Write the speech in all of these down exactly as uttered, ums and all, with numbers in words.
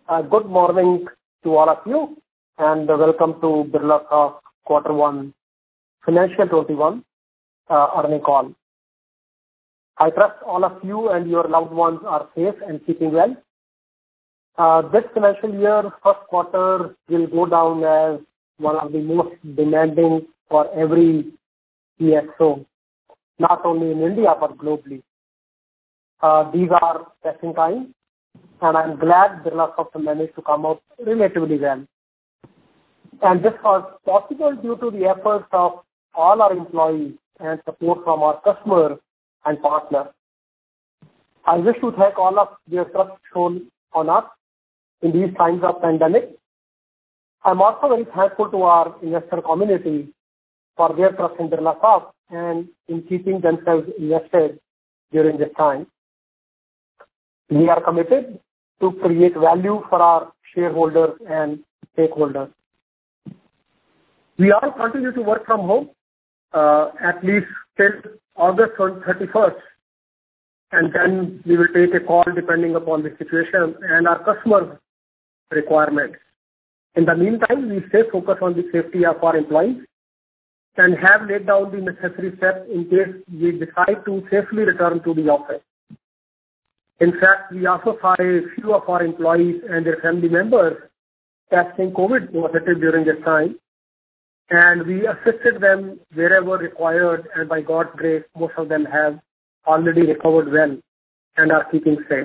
Uh, good morning to all of you, and uh, welcome to Birlasoft Quarter One Financial twenty-one uh, earning call. I trust all of you and your loved ones are safe and keeping well. Uh, this financial year, first quarter will go down as one of the most demanding for every E S O, not only in India but globally. Uh, these are testing times, and I'm glad Birlasoft managed to come out relatively well. And this was possible due to the efforts of all our employees and support from our customers and partners. I wish to thank all of their trust shown on us in these times of pandemic. I'm also very thankful to our investor community for their trust in Birlasoft and in keeping themselves invested during this time. We are committed to create value for our shareholders and stakeholders. We all continue to work from home uh, at least till August thirty-first, and then we will take a call depending upon the situation and our customer requirements. In the meantime, we stay focused on the safety of our employees and have laid down the necessary steps in case we decide to safely return to the office. In fact, we also saw a few of our employees and their family members testing COVID positive during this time, and we assisted them wherever required, and by God's grace, most of them have already recovered well and are keeping safe.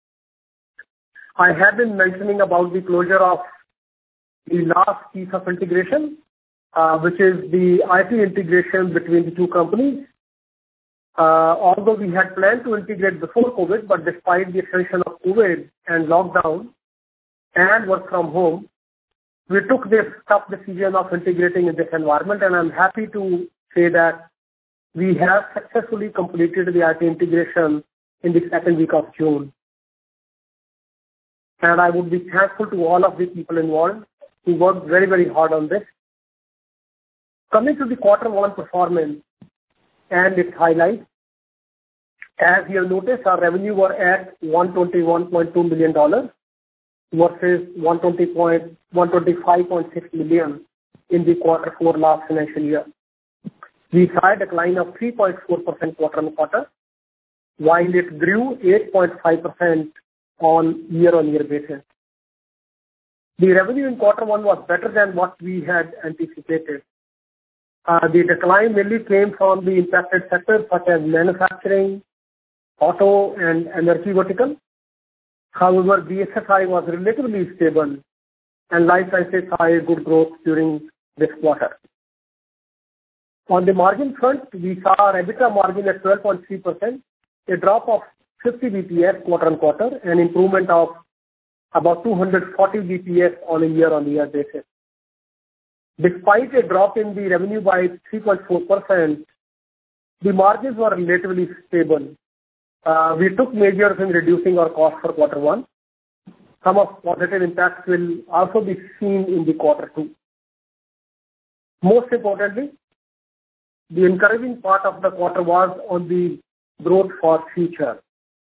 I have been mentioning about the closure of the last piece of integration, uh, which is the I T integration between the two companies. Uh, although we had planned to integrate before COVID, but despite the extension of COVID and lockdown and work from home, we took this tough decision of integrating in this environment, and I'm happy to say that we have successfully completed the I T integration in the second week of June. And I would be thankful to all of the people involved who worked very, very hard on this. Coming to the quarter one performance and its highlights, as you have noticed, our revenue were at one hundred twenty-one point two million dollars versus one hundred twenty-five point six million dollars in the quarter four last financial year. We saw a decline of three point four percent quarter on quarter, while it grew eight point five percent on year-on-year basis. The revenue in quarter one was better than what we had anticipated. Uh, the decline mainly came from the impacted sectors such as manufacturing, auto, and energy vertical. However, B F S I was relatively stable, and life sciences saw a good growth during this quarter. On the margin front, we saw our EBITDA margin at twelve point three percent, a drop of fifty B P S quarter on quarter, an improvement of about two hundred forty B P S on a year-on-year basis. Despite a drop in the revenue by three point four percent, the margins were relatively stable. Uh, we took measures in reducing our cost for quarter one. Some of positive impacts will also be seen in the quarter two. Most importantly, the encouraging part of the quarter was on the growth for future.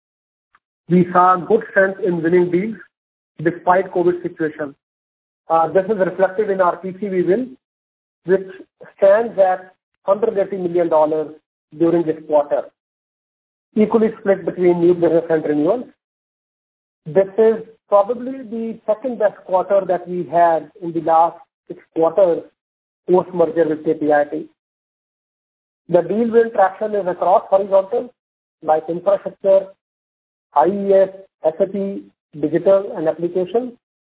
We saw good strength in winning deals despite COVID situation. Uh, this is reflected in our T C V win, which stands at one hundred eighty million dollars during this quarter, equally split between new business and renewals. This is probably the second best quarter that we had in the last six quarters post-merger with K P I T. The deal win traction is across horizontals like infrastructure, I E S, S A P, digital and applications,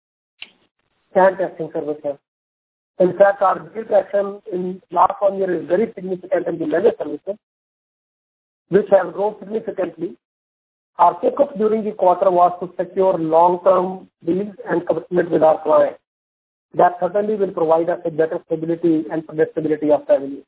and testing services. In fact, our deal traction in last one year is very significant in the managed services, which have grown significantly. Our focus during the quarter was to secure long-term deals and commitment with our clients. That certainly will provide us a better stability and predictability of revenue.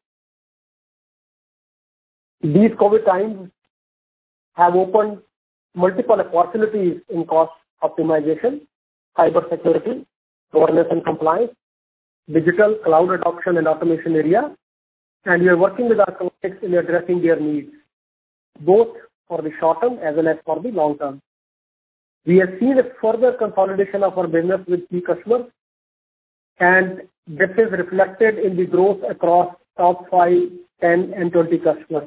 These COVID times have opened multiple opportunities in cost optimization, cyber security, governance and compliance, digital, cloud adoption and automation area, and we are working with our clients in addressing their needs, both for the short term as well as for the long term. We have seen a further consolidation of our business with key customers, and this is reflected in the growth across top five, ten, and twenty customers.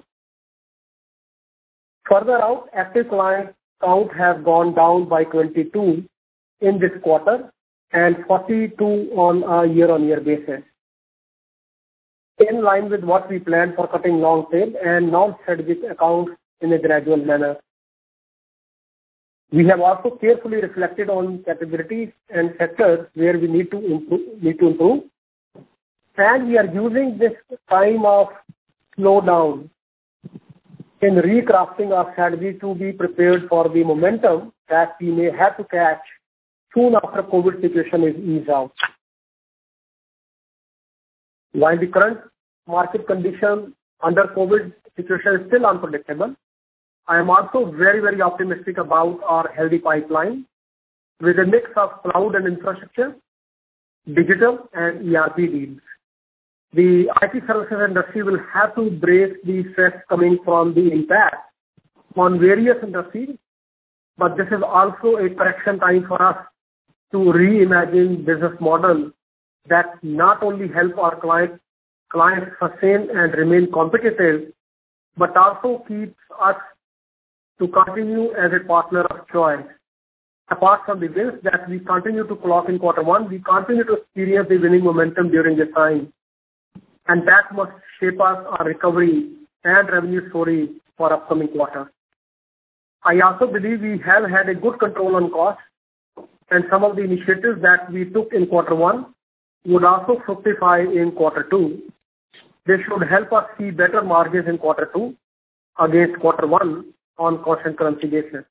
Further out, active client count has gone down by twenty-two in this quarter and forty-two on a year-on-year basis, in line with what we planned for cutting long tail and non-strategic accounts in a gradual manner. We have also carefully reflected on capabilities and sectors where we need to improve, need to improve, and we are using this time of slowdown in recrafting our strategy to be prepared for the momentum that we may have to catch soon after COVID situation is eased out. While the current market condition under COVID situation is still unpredictable, I am also very, very optimistic about our healthy pipeline with a mix of cloud and infrastructure, digital and E R P deals. The I T services industry will have to brace the stress coming from the impact on various industries, but this is also a correction time for us to reimagine business models that not only help our clients clients sustain and remain competitive, but also keeps us to continue as a partner of choice. Apart from the wins that we continue to clock in quarter one, we continue to experience the winning momentum during this time, and that must shape us our recovery and revenue story for upcoming quarters. I also believe we have had a good control on costs, and some of the initiatives that we took in quarter one would also fructify in quarter two. This should help us see better margins in quarter two against quarter one on constant currency basis.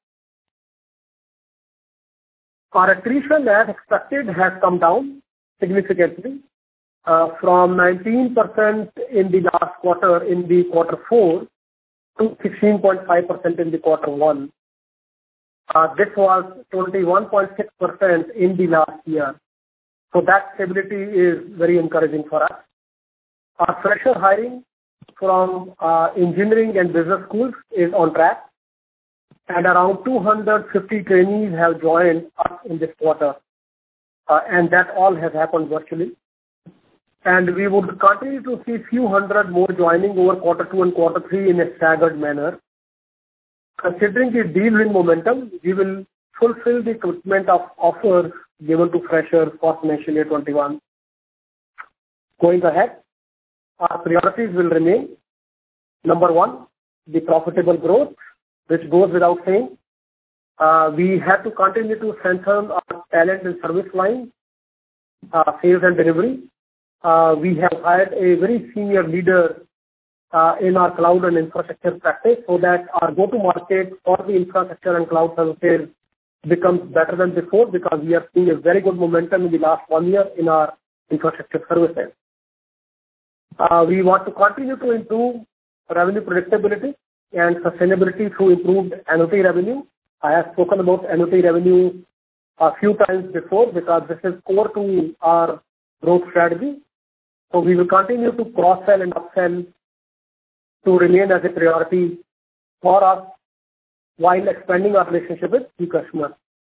Our attrition, as expected, has come down significantly uh, from nineteen percent in the last quarter, in the quarter four, to sixteen point five percent in the quarter one. Uh, this was twenty-one point six percent in the last year. So that stability is very encouraging for us. Our fresher hiring from uh, engineering and business schools is on track, and around two hundred fifty trainees have joined us in this quarter, uh, and that all has happened virtually. And we would continue to see few hundred more joining over quarter two and quarter three in a staggered manner. Considering the deal win momentum, we will fulfill the commitment of offers given to freshers for financial year twenty-one. Going ahead, our priorities will remain: number one, the profitable growth, which goes without saying. Uh, we have to continue to strengthen our talent and service line, uh, sales and delivery. Uh, we have hired a very senior leader uh, in our cloud and infrastructure practice so that our go-to-market for the infrastructure and cloud services becomes better than before, because we are seeing a very good momentum in the last one year in our infrastructure services. Uh, we want to continue to improve revenue predictability and sustainability through improved annuity revenue. I have spoken about annuity revenue a few times before because this is core to our growth strategy. So we will continue to cross-sell and upsell to remain as a priority for us while expanding our relationship with key customers.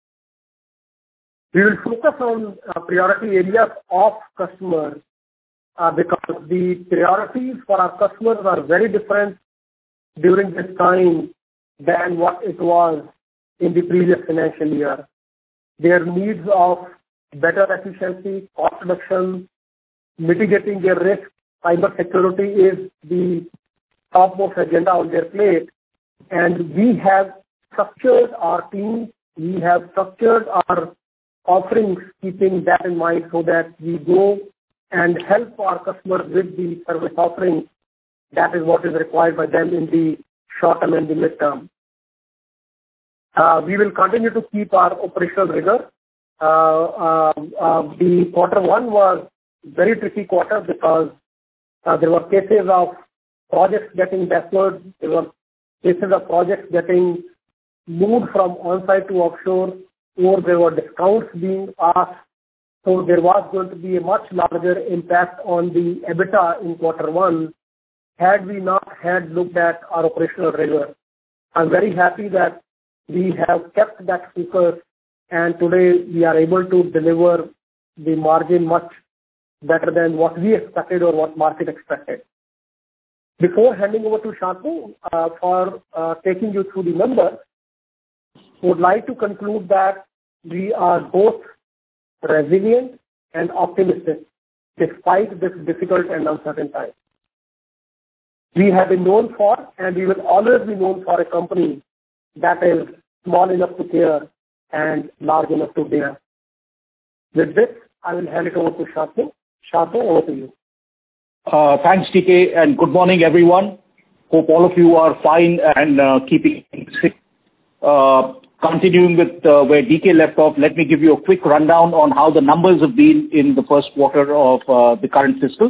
We will focus on uh, priority areas of customers uh, because the priorities for our customers are very different during this time than what it was in the previous financial year. Their needs of better efficiency, cost reduction, mitigating their risk, cyber security is the topmost agenda on their plate. And we have structured our team, we have structured our offerings keeping that in mind so that we go and help our customers with the service offerings. That is what is required by them in the short term and the mid term. Uh, we will continue to keep our operational rigor. Uh, uh, uh, the quarter one was very tricky quarter because uh, there were cases of projects getting deferred, there were cases of projects getting moved from on-site to offshore, or there were discounts being asked. So there was going to be a much larger impact on the EBITDA in quarter one had we not had looked at our operational rigor. I'm very happy that we have kept that focus and today we are able to deliver the margin much better than what we expected or what market expected. Before handing over to Shantanu uh, for uh, taking you through the numbers, would like to conclude that we are both resilient and optimistic despite this difficult and uncertain time. We have been known for, and we will always be known for, a company that is small enough to care and large enough to dare. With this, I will hand it over to Shantanu. Shantanu, over to you. Uh, thanks, T K, and good morning, everyone. Hope all of you are fine and uh, keeping sick. Uh, continuing with uh, where D K left off, let me give you a quick rundown on how the numbers have been in the first quarter of uh, the current fiscal.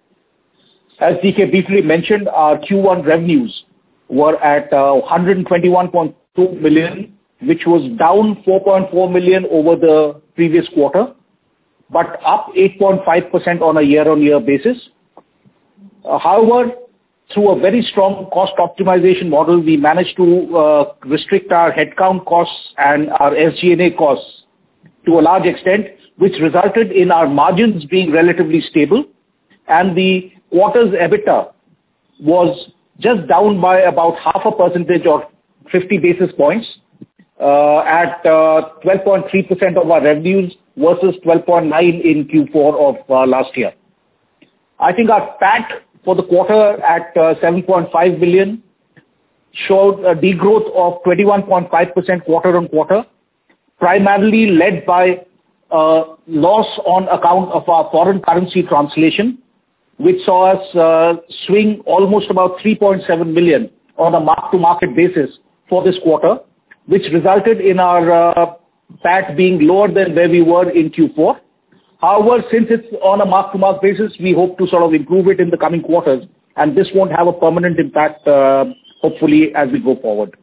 As D K briefly mentioned, our Q one revenues were at uh, one hundred twenty-one point two million, which was down four point four million over the previous quarter, but up eight point five percent on a year-on-year basis. Uh, however, through a very strong cost optimization model, we managed to uh, restrict our headcount costs and our S G and A costs to a large extent, which resulted in our margins being relatively stable, and the quarter's EBITDA was just down by about half a percentage or fifty basis points uh, at uh, twelve point three percent of our revenues versus twelve point nine in Q four of uh, last year. I think our P A T for the quarter at uh, seven point five billion showed a degrowth of twenty-one point five percent quarter on quarter, primarily led by uh, loss on account of our foreign currency translation, which saw us uh, swing almost about three point seven million on a mark-to-market basis for this quarter, which resulted in our uh, P A T being lower than where we were in Q four. However, since it's on a mark-to-market basis, we hope to sort of improve it in the coming quarters, and this won't have a permanent impact, uh, hopefully, as we go forward.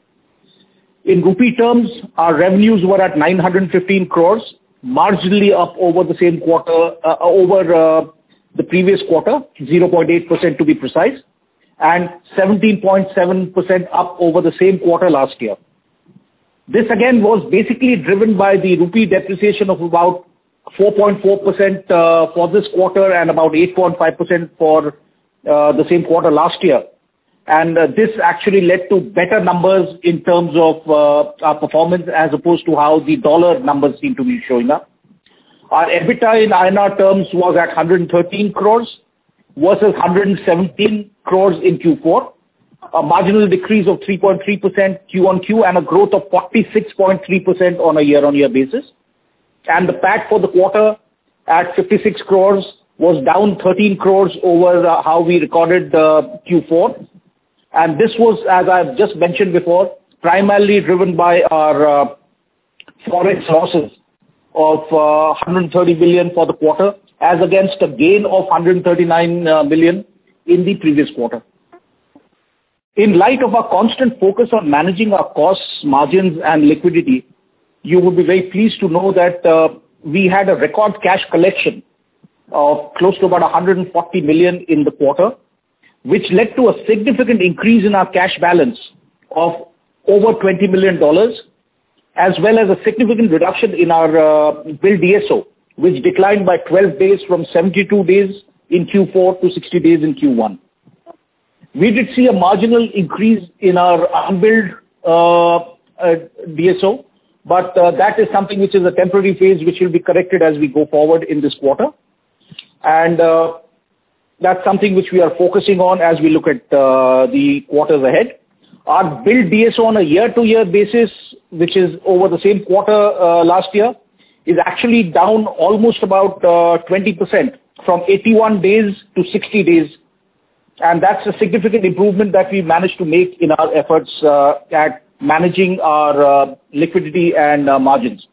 In rupee terms, our revenues were at nine hundred fifteen crores, marginally up over the same quarter, uh, over uh, the previous quarter, zero point eight percent to be precise, and seventeen point seven percent up over the same quarter last year. This again was basically driven by the rupee depreciation of about four point four percent uh, for this quarter and about eight point five percent for uh, the same quarter last year. And uh, this actually led to better numbers in terms of uh, our performance as opposed to how the dollar numbers seem to be showing up. Our EBITDA in I N R terms was at one hundred thirteen crores versus one hundred seventeen crores in Q four, a marginal decrease of three point three percent Q on Q and a growth of forty-six point three percent on a year-on-year basis. And the P A T for the quarter at fifty-six crores was down thirteen crores over uh, how we recorded uh, Q four. And this was, as I've just mentioned before, primarily driven by our uh, forex losses of uh, one hundred thirty billion for the quarter, as against a gain of one hundred thirty-nine uh, million in the previous quarter. In light of our constant focus on managing our costs, margins, and liquidity, you would be very pleased to know that uh, we had a record cash collection of close to about one hundred forty million in the quarter, which led to a significant increase in our cash balance of over twenty million dollars, as well as a significant reduction in our uh, bill D S O, which declined by twelve days from seventy-two days in Q four to sixty days in Q one. We did see a marginal increase in our unbilled uh, uh, D S O, but uh, that is something which is a temporary phase which will be corrected as we go forward in this quarter. And uh, that's something which we are focusing on as we look at uh, the quarters ahead. Our billed D S O on a year-to-year basis, which is over the same quarter uh, last year, is actually down almost about uh, twenty percent from eighty-one days to sixty days. And that's a significant improvement that we managed to make in our efforts uh, at managing our uh, liquidity and uh, margins.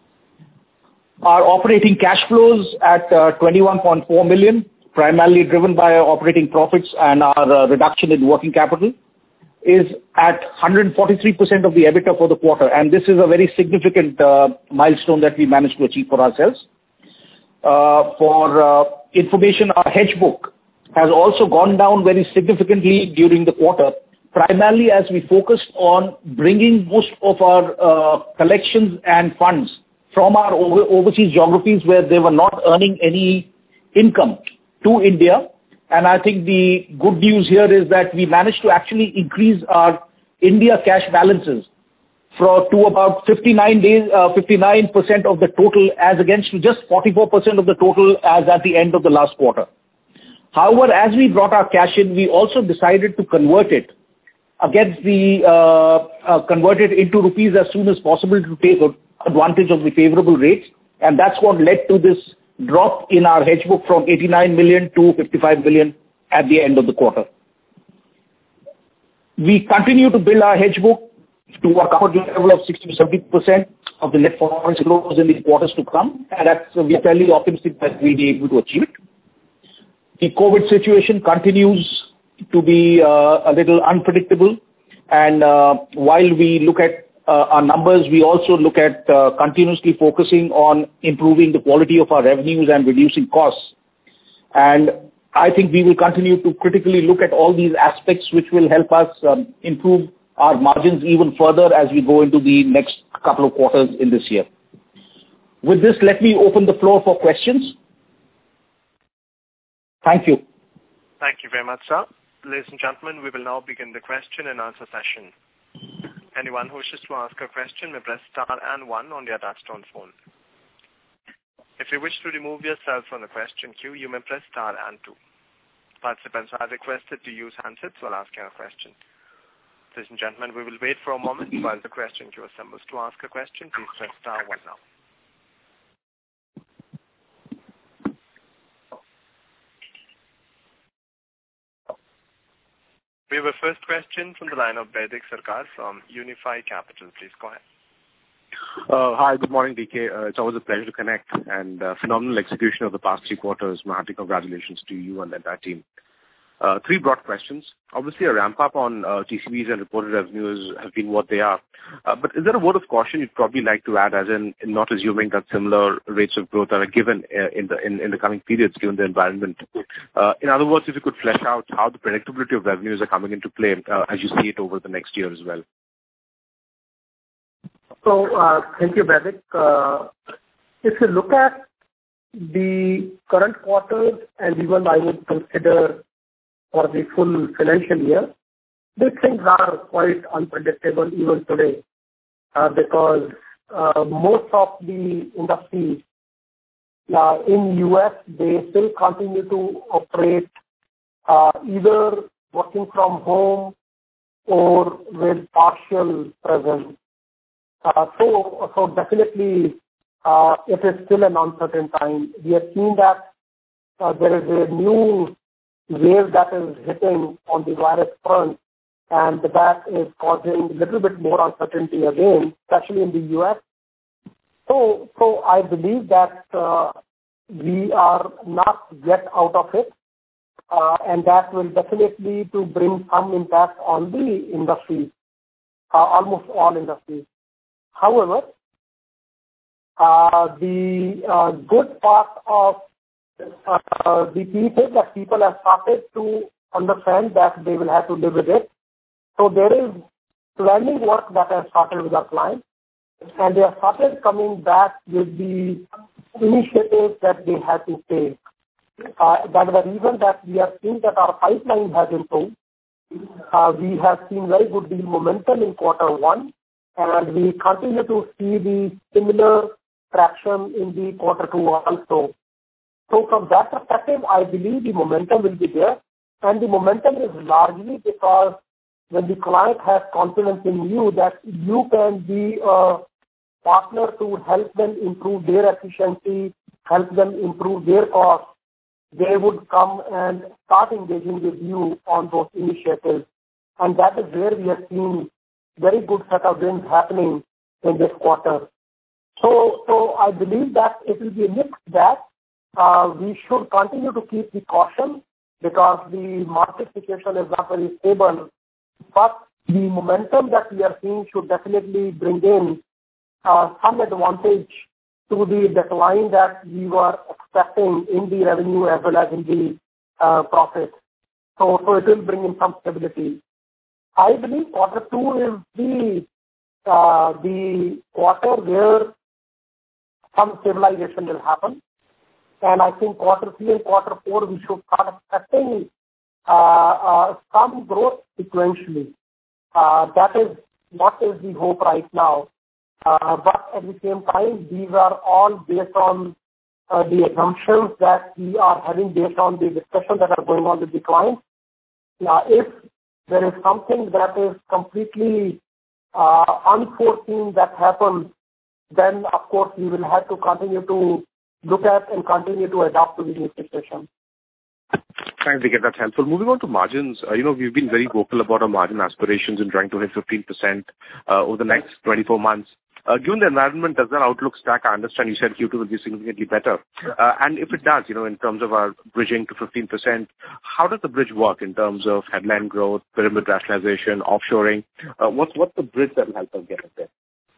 Our operating cash flows at uh, twenty-one point four million, primarily driven by our operating profits and our uh, reduction in working capital, is at one hundred forty-three percent of the EBITDA for the quarter. And this is a very significant uh, milestone that we managed to achieve for ourselves. Uh, for uh, information, our hedge book has also gone down very significantly during the quarter, primarily as we focused on bringing most of our uh, collections and funds from our over- overseas geographies where they were not earning any income to India. And I think the good news here is that we managed to actually increase our India cash balances for, to about fifty-nine days, uh, fifty-nine percent of the total as against to just forty-four percent of the total as at the end of the last quarter. However, as we brought our cash in, we also decided to convert it against the, uh, uh, convert it into rupees as soon as possible to take advantage of the favorable rates. And that's what led to this drop in our hedge book from eighty-nine million to fifty-five million at the end of the quarter. We continue to build our hedge book to a comfort level of sixty to seventy percent of the net foreign flows in the quarters to come, and that's, uh, we are fairly optimistic that we'll be able to achieve it. The COVID situation continues to be uh, a little unpredictable, and uh, while we look at uh, our numbers, we also look at uh, continuously focusing on improving the quality of our revenues and reducing costs. And I think we will continue to critically look at all these aspects which will help us um, improve our margins even further as we go into the next couple of quarters in this year. With this, let me open the floor for questions. Thank you. Thank you very much, sir. Ladies and gentlemen, we will now begin the question and answer session. Anyone who wishes to ask a question may press star and one on their touchtone phone. If you wish to remove yourself from the question queue, you may press star and two. Participants are requested to use handsets while asking a question. Ladies and gentlemen, we will wait for a moment while the question queue assembles. To ask a question, please press star one now. We have a first question from the line of Baidik Sarkar from Unifi Capital. Please go ahead. Uh, hi, good morning, D K. Uh, it's always a pleasure to connect, and uh, phenomenal execution of the past three quarters. My hearty congratulations to you and the entire team. Uh, three broad questions. Obviously, a ramp-up on uh, T C Vs and reported revenues have been what they are. Uh, but is there a word of caution you'd probably like to add, as in, in not assuming that similar rates of growth are given uh, in the in, in the coming periods, given the environment? Uh, in other words, if you could flesh out how the predictability of revenues are coming into play uh, as you see it over the next year as well. So, uh, thank you, Baidik. Uh, if you look at the current quarter, and even I would consider for the full financial year, these things are quite unpredictable even today, uh, because uh, most of the industries uh, in U S, they still continue to operate uh, either working from home or with partial presence. Uh, so, so definitely uh, it is still an uncertain time. We have seen that uh, there is a new wave that is hitting on the virus front, and that is causing a little bit more uncertainty again, especially in the U S. So, so I believe that uh, we are not yet out of it, uh, and that will definitely to bring some impact on the industry, uh, almost all industries. However, uh, the uh, good part of uh, the piece is that people have started to understand that they will have to live with it. So there is planning work that has started with our clients, and they have started coming back with the initiatives that they had to take. Uh, that is the reason that we are seeing that our pipeline has improved. Uh, we have seen very good deal momentum in quarter one, and we continue to see the similar traction in the quarter two also. So from that perspective, I believe the momentum will be there, and the momentum is largely because when the client has confidence in you that you can be a partner to help them improve their efficiency, help them improve their costs, they would come and start engaging with you on those initiatives. And that is where we have seen very good set of wins happening in this quarter. So, so I believe that it will be a mixed bag. Uh, we should continue to keep the caution because the market situation is not very stable. But the momentum that we are seeing should definitely bring in uh, some advantage to the decline that we were expecting in the revenue as well as in the uh, profit. So, so it will bring in some stability. I believe quarter two is the uh, the quarter where some stabilization will happen. And I think quarter three and quarter four, we should start expecting uh, uh, some growth sequentially. Uh, that is what is the hope right now. Uh, but at the same time, these are all based on uh, the assumptions that we are having based on the discussions that are going on with the clients. Now, if there is something that is completely uh, unforeseen that happens, then of course we will have to continue to look at and continue to adapt to the new situation. Thanks, D K. That's helpful. Moving on to margins, uh, you know, we've been very vocal about our margin aspirations and trying to hit fifteen percent uh, over the next twenty-four months. Uh, given the environment, does that outlook stack? I understand you said Q two will be significantly better. Uh, and if it does, you know, in terms of our bridging to fifteen percent, how does the bridge work in terms of headline growth, pyramid rationalization, offshoring? Uh, what's, what's the bridge that will help us get it there?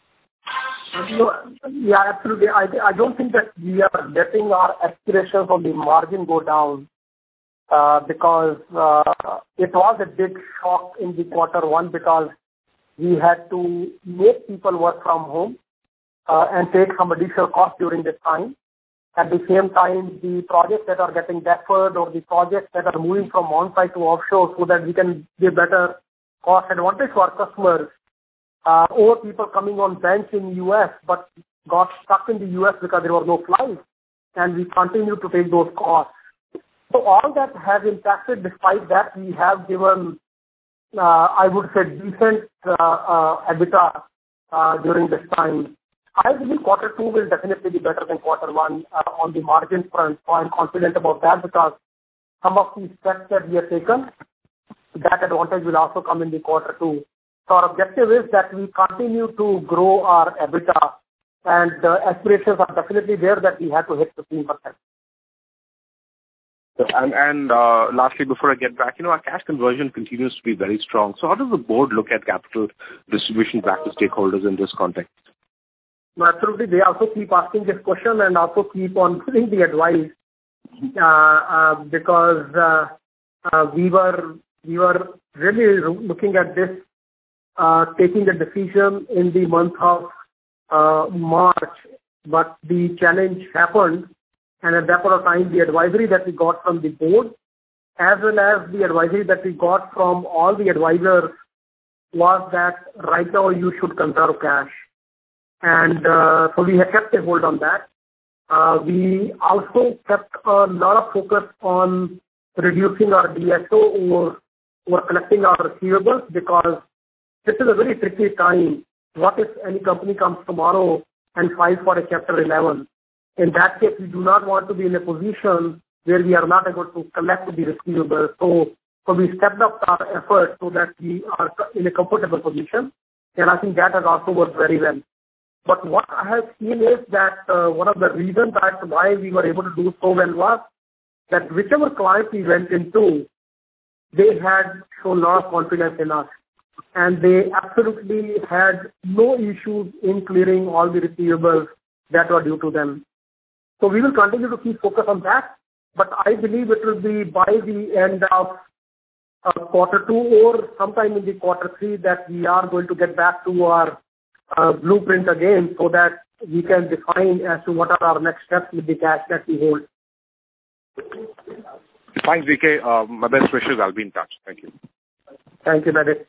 Yeah, absolutely. I, I don't think that we are letting our aspirations on the margin go down uh, because uh, it was a big shock in the quarter one because we had to make people work from home uh, and take some additional cost during this time. At the same time, the projects that are getting deferred or the projects that are moving from on-site to offshore so that we can give better cost advantage to our customers, uh, or people coming on bench in U S but got stuck in the U S because there was no flight, and we continue to take those costs. So all that has impacted. Despite that, we have given Uh, I would say decent uh, uh, EBITDA uh, during this time. I believe quarter two will definitely be better than quarter one uh, on the margin front. So I'm confident about that because some of the steps that we have taken, that advantage will also come in the quarter two. So our objective is that we continue to grow our EBITDA, and the aspirations are definitely there that we have to hit fifteen percent. And, and uh, lastly, before I get back, you know, our cash conversion continues to be very strong. So how does the board look at capital distribution back to stakeholders in this context? No, absolutely. They also keep asking this question and also keep on giving the advice uh, uh, because uh, uh, we were we were really looking at this, uh, taking the decision in the month of uh, March, but the challenge happened. And at that point of time, the advisory that we got from the board, as well as the advisory that we got from all the advisors, was that right now you should conserve cash. And uh, so we have kept a hold on that. Uh, we also kept a lot of focus on reducing our D S O or, or collecting our receivables because this is a very tricky time. What if any company comes tomorrow and files for a Chapter eleven? In that case, we do not want to be in a position where we are not able to collect the receivables. So, so we stepped up our efforts so that we are in a comfortable position. And I think that has also worked very well. But what I have seen is that uh, one of the reasons that why we were able to do so well was that whichever client we went into, they had shown a lot of confidence in us. And they absolutely had no issues in clearing all the receivables that were due to them. So we will continue to keep focus on that, but I believe it will be by the end of uh, quarter two or sometime in the quarter three that we are going to get back to our uh, blueprint again so that we can define as to what are our next steps with the cash that we hold. Thanks, D K. Uh, my best wishes. I'll be in touch. Thank you. Thank you, Nadik.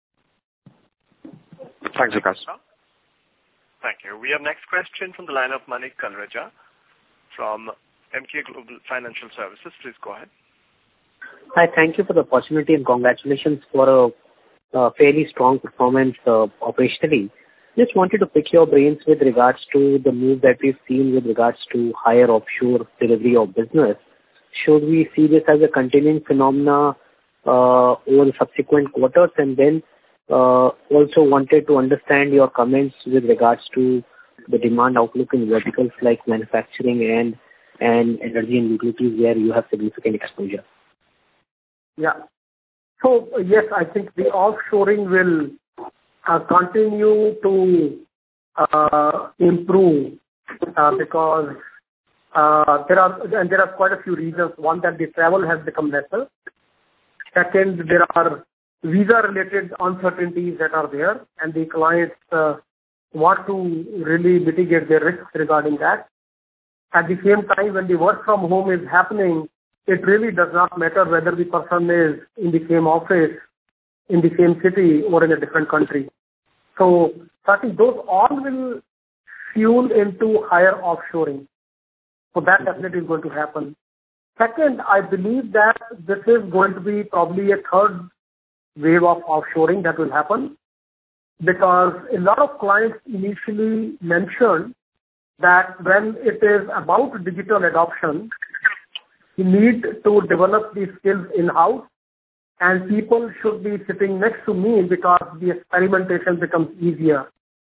Thanks, Vikas. Thank you. We have next question from the line of Manik Kalraja from M K Global Financial Services. Please go ahead. Hi, thank you for the opportunity and congratulations for a, a fairly strong performance uh, operationally. Just wanted to pick your brains with regards to the move that we've seen with regards to higher offshore delivery of business. Should we see this as a continuing phenomena uh, over the subsequent quarters? And then uh, also wanted to understand your comments with regards to the demand outlook in verticals like manufacturing and and energy and utilities where you have significant exposure. Yeah. So, yes, I think the offshoring will uh, continue to uh, improve uh, because uh, there are and there are quite a few reasons. One, that the travel has become lesser. Second, there are visa-related uncertainties that are there, and the clients uh, want to really mitigate their risks regarding that. At the same time, when the work from home is happening, it really does not matter whether the person is in the same office, in the same city, or in a different country. So I think those all will fuel into higher offshoring. So that definitely is going to happen. Second, I believe that this is going to be probably a third wave of offshoring that will happen, because a lot of clients initially mentioned that when it is about digital adoption, you need to develop these skills in-house, and people should be sitting next to me because the experimentation becomes easier.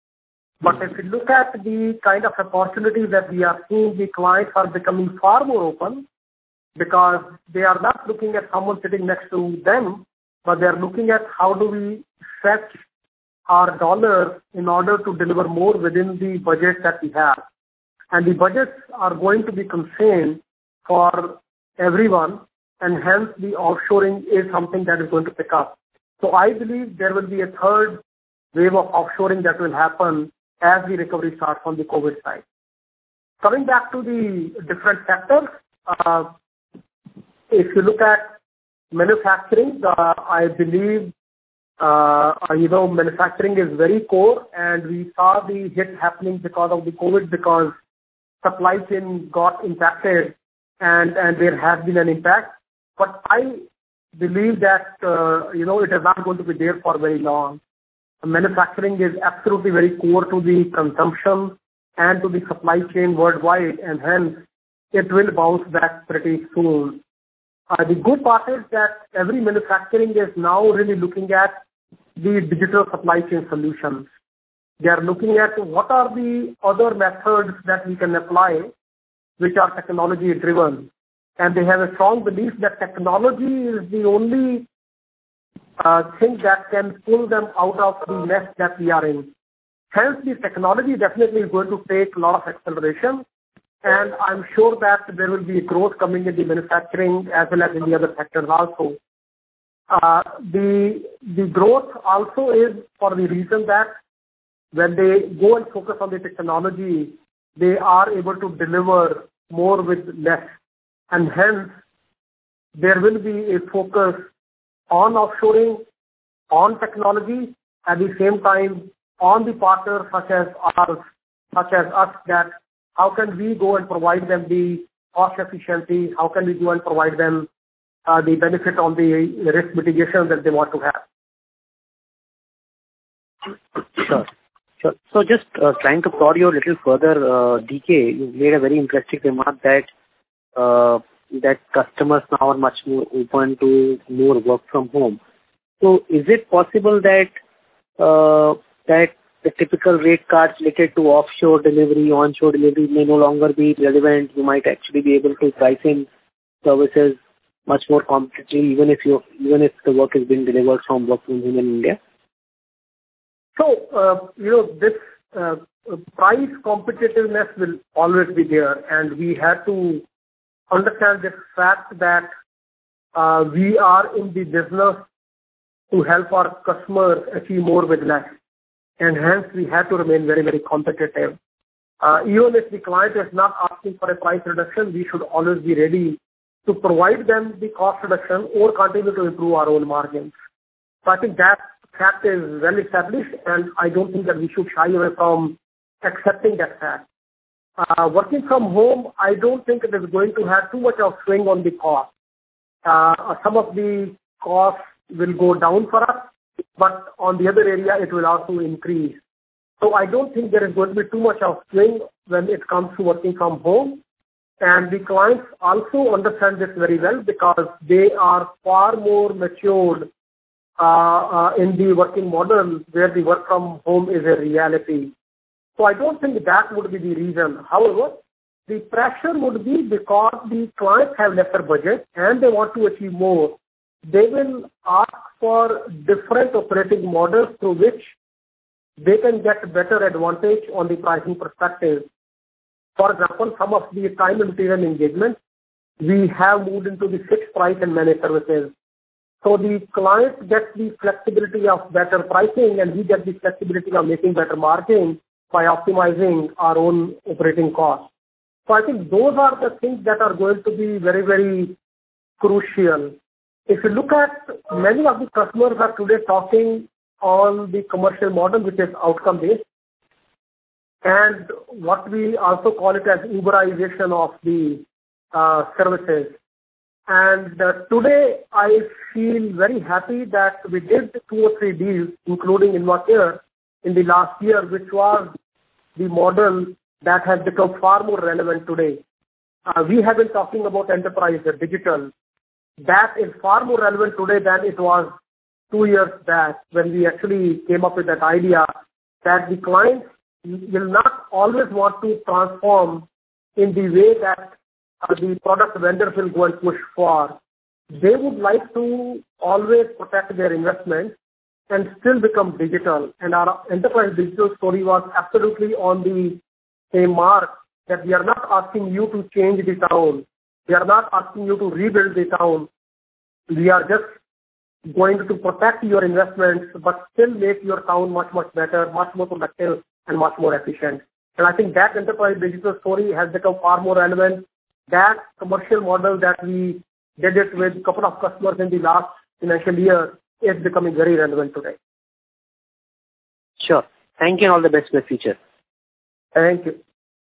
But if you look at the kind of opportunities that we are seeing, the clients are becoming far more open, because they are not looking at someone sitting next to them, but they are looking at how do we stretch our dollars in order to deliver more within the budget that we have. And the budgets are going to be constrained for everyone, and hence the offshoring is something that is going to pick up. So I believe there will be a third wave of offshoring that will happen as the recovery starts on the COVID side. Coming back to the different sectors, uh, if you look at manufacturing, uh, I believe, uh, you know, manufacturing is very core, and we saw the hit happening because of the COVID, because supply chain got impacted, and, and there has been an impact. But I believe that, uh, you know, it is not going to be there for very long. Manufacturing is absolutely very core to the consumption and to the supply chain worldwide, and hence it will bounce back pretty soon. Uh, the good part is that every manufacturing is now really looking at the digital supply chain solutions. They are looking at what are the other methods that we can apply which are technology driven. And they have a strong belief that technology is the only uh, thing that can pull them out of the mess that we are in. Hence, the technology definitely is going to take a lot of acceleration. And I'm sure that there will be growth coming in the manufacturing as well as in the other sectors also. Uh, the, the growth also is for the reason that when they go and focus on the technology, they are able to deliver more with less. And hence, there will be a focus on offshoring, on technology, at the same time on the partners such as ours, such as us, that how can we go and provide them the cost efficiency, how can we go and provide them uh, the benefit on the risk mitigation that they want to have. Sure. Sure. So just uh, trying to prod you a little further, uh, D K, you made a very interesting remark that uh, that customers now are much more open to more work from home. So is it possible that uh, that the typical rate cards related to offshore delivery, onshore delivery may no longer be relevant? You might actually be able to price in services much more competitively, even if you even if the work is being delivered from work from home in India. So, uh, you know, this uh, price competitiveness will always be there, and we have to understand the fact that uh, we are in the business to help our customers achieve more with less, and hence we have to remain very, very competitive. Uh, even if the client is not asking for a price reduction, we should always be ready to provide them the cost reduction or continue to improve our own margins. So I think that fact is well established, and I don't think that we should shy away from accepting that fact. Uh, working from home, I don't think it is going to have too much of swing on the cost. Uh, some of the costs will go down for us, but on the other area, it will also increase. So I don't think there is going to be too much of swing when it comes to working from home. And the clients also understand this very well because they are far more matured uh, uh, in the working model where the work from home is a reality. So I don't think that would be the reason. However, the pressure would be because the clients have lesser budget and they want to achieve more. They will ask for different operating models through which they can get better advantage on the pricing perspective. For example, some of the time and material engagements, we have moved into the fixed price and managed services. So the client gets the flexibility of better pricing and we get the flexibility of making better margin by optimizing our own operating costs. So I think those are the things that are going to be very, very crucial. If you look at many of the customers are today talking on the commercial model, which is outcome-based, and what we also call it as Uberization of the uh, services. And uh, today, I feel very happy that we did two or three deals, including Invacare, in the last year, which was the model that has become far more relevant today. Uh, we have been talking about enterprise or digital. That is far more relevant today than it was two years back when we actually came up with that idea that the clients will not always want to transform in the way that uh, the product vendors will go and push for. They would like to always protect their investments and still become digital. And our enterprise digital story was absolutely on the same mark, that we are not asking you to change the town. We are not asking you to rebuild the town. We are just going to protect your investments, but still make your town much, much better, much more productive, and much more efficient. And I think that enterprise digital story has become far more relevant. That commercial model that we did it with a couple of customers in the last financial year is becoming very relevant today. Sure. Thank you and all the best for the future. Thank you.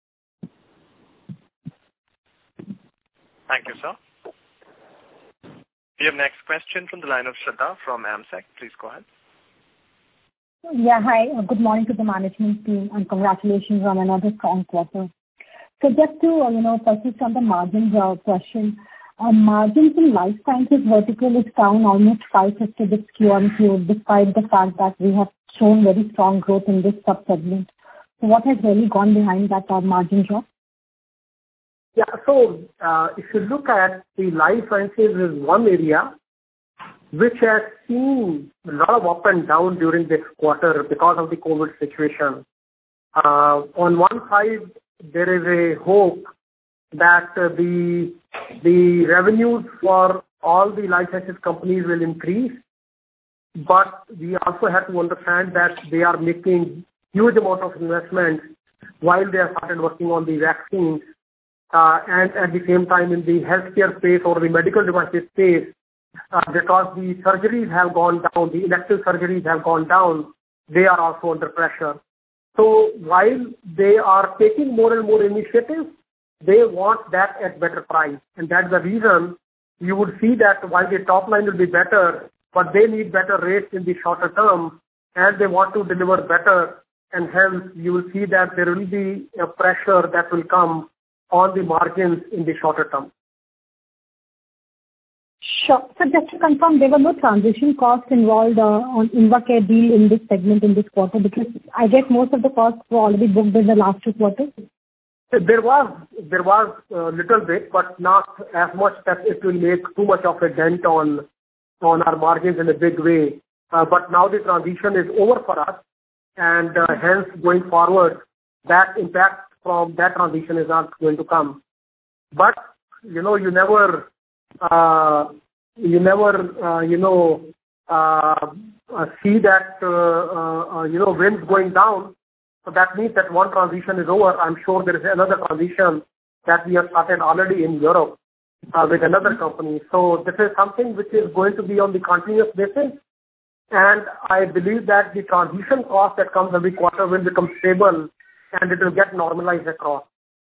Thank you, sir. We have next question from the line of Shraddha from AMSEC. Please go ahead. Yeah, hi. Good morning to the management team and congratulations on another strong quarter. So just to, uh, you know, persist on the margins uh, question, uh, margins in life sciences vertical is down almost five hundred fifty basis points Q on Q, despite the fact that we have shown very strong growth in this sub-segment. So what has really gone behind that uh, margin drop? Yeah, so uh, if you look at the life sciences is one area which has seen a lot of up and down during this quarter because of the COVID situation. Uh, on one side, there is a hope that uh, the the revenues for all the life sciences companies will increase, but we also have to understand that they are making huge amount of investment while they have started working on the vaccines, uh, and at the same time in the healthcare space or the medical devices space, uh, because the surgeries have gone down, the elective surgeries have gone down, they are also under pressure. So while they are taking more and more initiatives, they want that at better price. And that's the reason you would see that while the top line will be better, but they need better rates in the shorter term, and they want to deliver better, and hence you will see that there will be a pressure that will come on the margins in the shorter term. Sure. So just to confirm, there were no transition costs involved uh, on Invacare deal in this segment in this quarter, because I guess most of the costs were already booked in the last two quarters. There was there was a little bit, but not as much that it will make too much of a dent on on our margins in a big way. Uh, but now the transition is over for us, and uh, hence going forward, that impact from that transition is not going to come. But you know, you never uh, you never uh, you know uh, uh, see that uh, uh, you know winds going down. So that means that one transition is over. I'm sure there is another transition that we have started already in Europe uh, with another company. So this is something which is going to be on the continuous basis. And I believe that the transition cost that comes every quarter will become stable and it will get normalized across.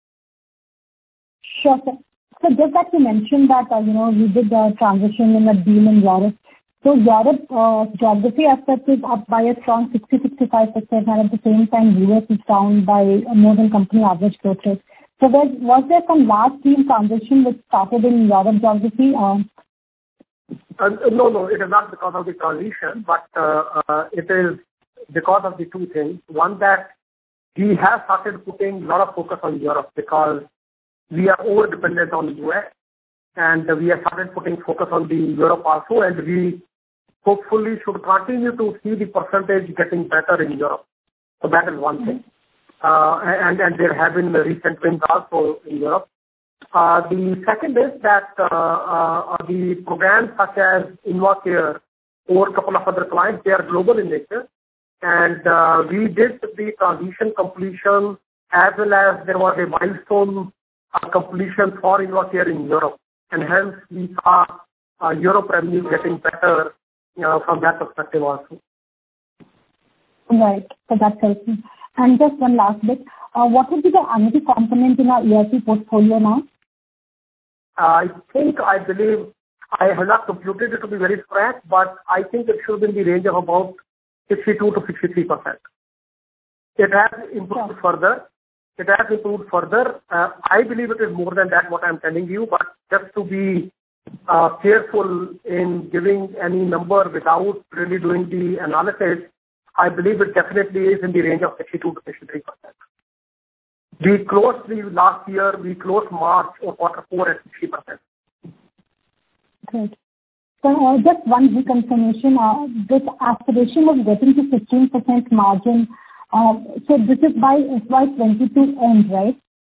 Sure, sir. So just that you mentioned that, uh, you know, we did the transition in a deal in Europe. So Europe uh, geography as such is up by a strong sixty to sixty-five percent, and at the same time U S is down by more than company average growth rate. So there, was there some large deal transition which started in Europe geography? Um, uh, no, no, it is not because of the transition, but uh, uh, it is because of the two things. One, that we have started putting a lot of focus on Europe because we are over-dependent on the U S, and we have started putting focus on the Europe also, and we hopefully should continue to see the percentage getting better in Europe. So that is one thing. Uh, and, and there have been recent wins also in Europe. Uh, the second is that uh, uh, the programs such as Invacare or a couple of other clients, they are global in nature. and uh, we did the transition completion as well as there was a milestone uh, completion for InvaCare in Europe, and hence we saw uh, Europe revenue getting better uh, from that perspective also. Right, so that's helpful. And just one last bit, uh, what would be the annuity component in our E R P portfolio now? I think, I believe, I have not computed it to be very correct, but I think it should be in the range of about sixty-two to sixty-three percent. It has improved sure. further. It has improved further. Uh, I believe it is more than that, what I am telling you, but just to be uh, careful in giving any number without really doing the analysis, I believe it definitely is in the range of sixty-two to sixty-three percent. We closed the last year, we closed March or quarter four at sixty percent. Great. So uh, just one reconfirmation, uh, this aspiration of getting to fifteen percent margin, uh, so this is by F Y twenty-two end, right?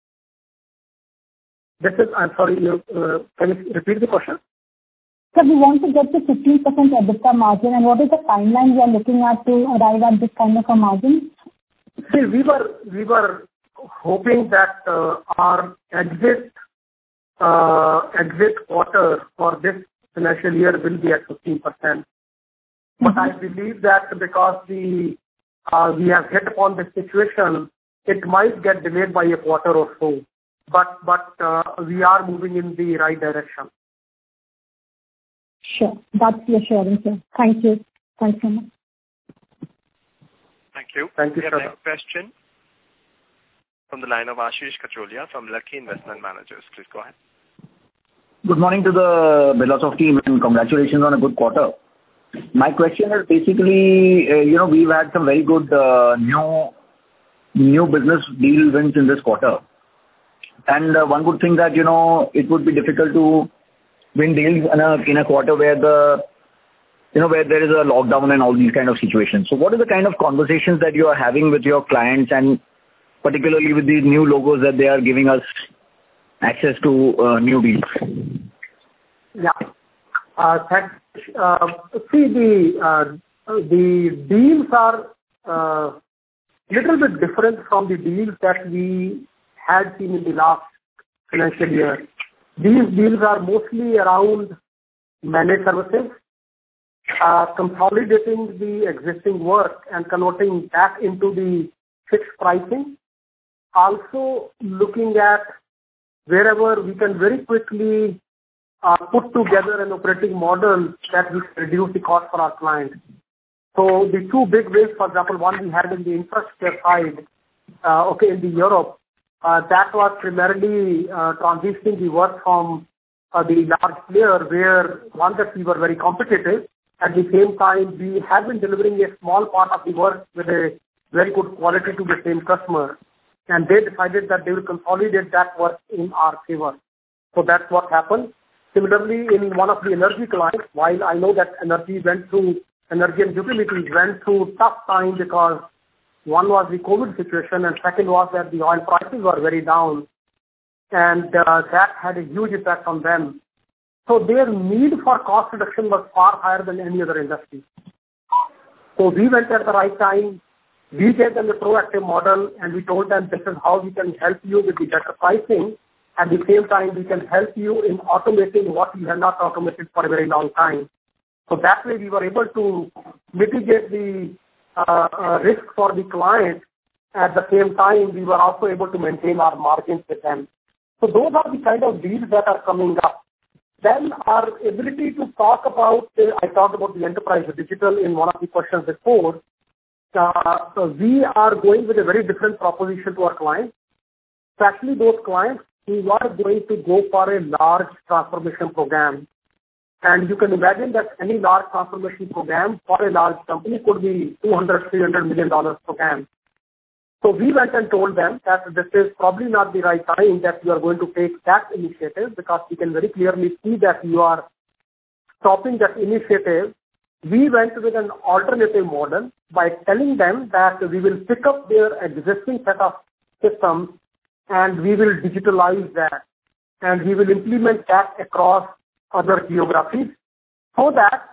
This is, I'm sorry, you, uh, can you repeat the question? So we want to get to fifteen percent EBITDA margin, and what is the timeline we are looking at to arrive at this kind of a margin? See, we were, we were hoping that uh, our exit uh, exit quarter for this financial year will be at fifteen percent. Mm-hmm. But I believe that because the uh, we have hit upon this situation, it might get delayed by a quarter or so. But but uh, we are moving in the right direction. Sure, that's reassuring, sir. Thank you. Thanks so much. Thank you. Thank you, we sir. Next question from the line of Ashish Kacholia from Lucky Investment Managers. Please go ahead. Good morning to the Birlasoft team and congratulations on a good quarter. My question is basically, uh, you know, we've had some very good uh, new new business deal wins in this quarter. And uh, one good thing that, you know, it would be difficult to win deals in a, in a quarter where the, you know, where there is a lockdown and all these kind of situations. So what are the kind of conversations that you are having with your clients, and particularly with these new logos that they are giving us access to uh, new deals? Yeah. Uh, thanks. Uh, see, the, uh, the deals are a uh, little bit different from the deals that we had seen in the last financial year. These deals are mostly around managed services, uh, consolidating the existing work and converting that into the fixed pricing. Also looking at wherever we can very quickly uh, put together an operating model that will reduce the cost for our clients. So the two big ways, for example, one we had in the infrastructure side, uh, okay, in the Europe, uh, that was primarily uh, transitioning the work from uh, the large player, where one that we were very competitive. At the same time, we have been delivering a small part of the work with a very good quality to the same customer. And they decided that they will consolidate that work in our favor. So that's what happened. Similarly, in one of the energy clients, while I know that energy went through, energy and utilities went through tough time because one was the COVID situation and second was that the oil prices were very down, and uh, that had a huge effect on them. So their need for cost reduction was far higher than any other industry. So we went at the right time. We gave them a proactive model and we told them this is how we can help you with the better pricing. At the same time, we can help you in automating what you have not automated for a very long time. So that way we were able to mitigate the uh, uh, risk for the client. At the same time, we were also able to maintain our margins with them. So those are the kind of deals that are coming up. Then our ability to talk about, uh, I talked about the enterprise digital in one of the questions before. Uh, so we are going with a very different proposition to our clients, especially those clients who are going to go for a large transformation program. And you can imagine that any large transformation program for a large company could be two hundred, three hundred million dollars program. So we went and told them that this is probably not the right time that you are going to take that initiative, because we can very clearly see that you are stopping that initiative. We went with an alternative model by telling them that we will pick up their existing set of systems and we will digitalize that and we will implement that across other geographies, so that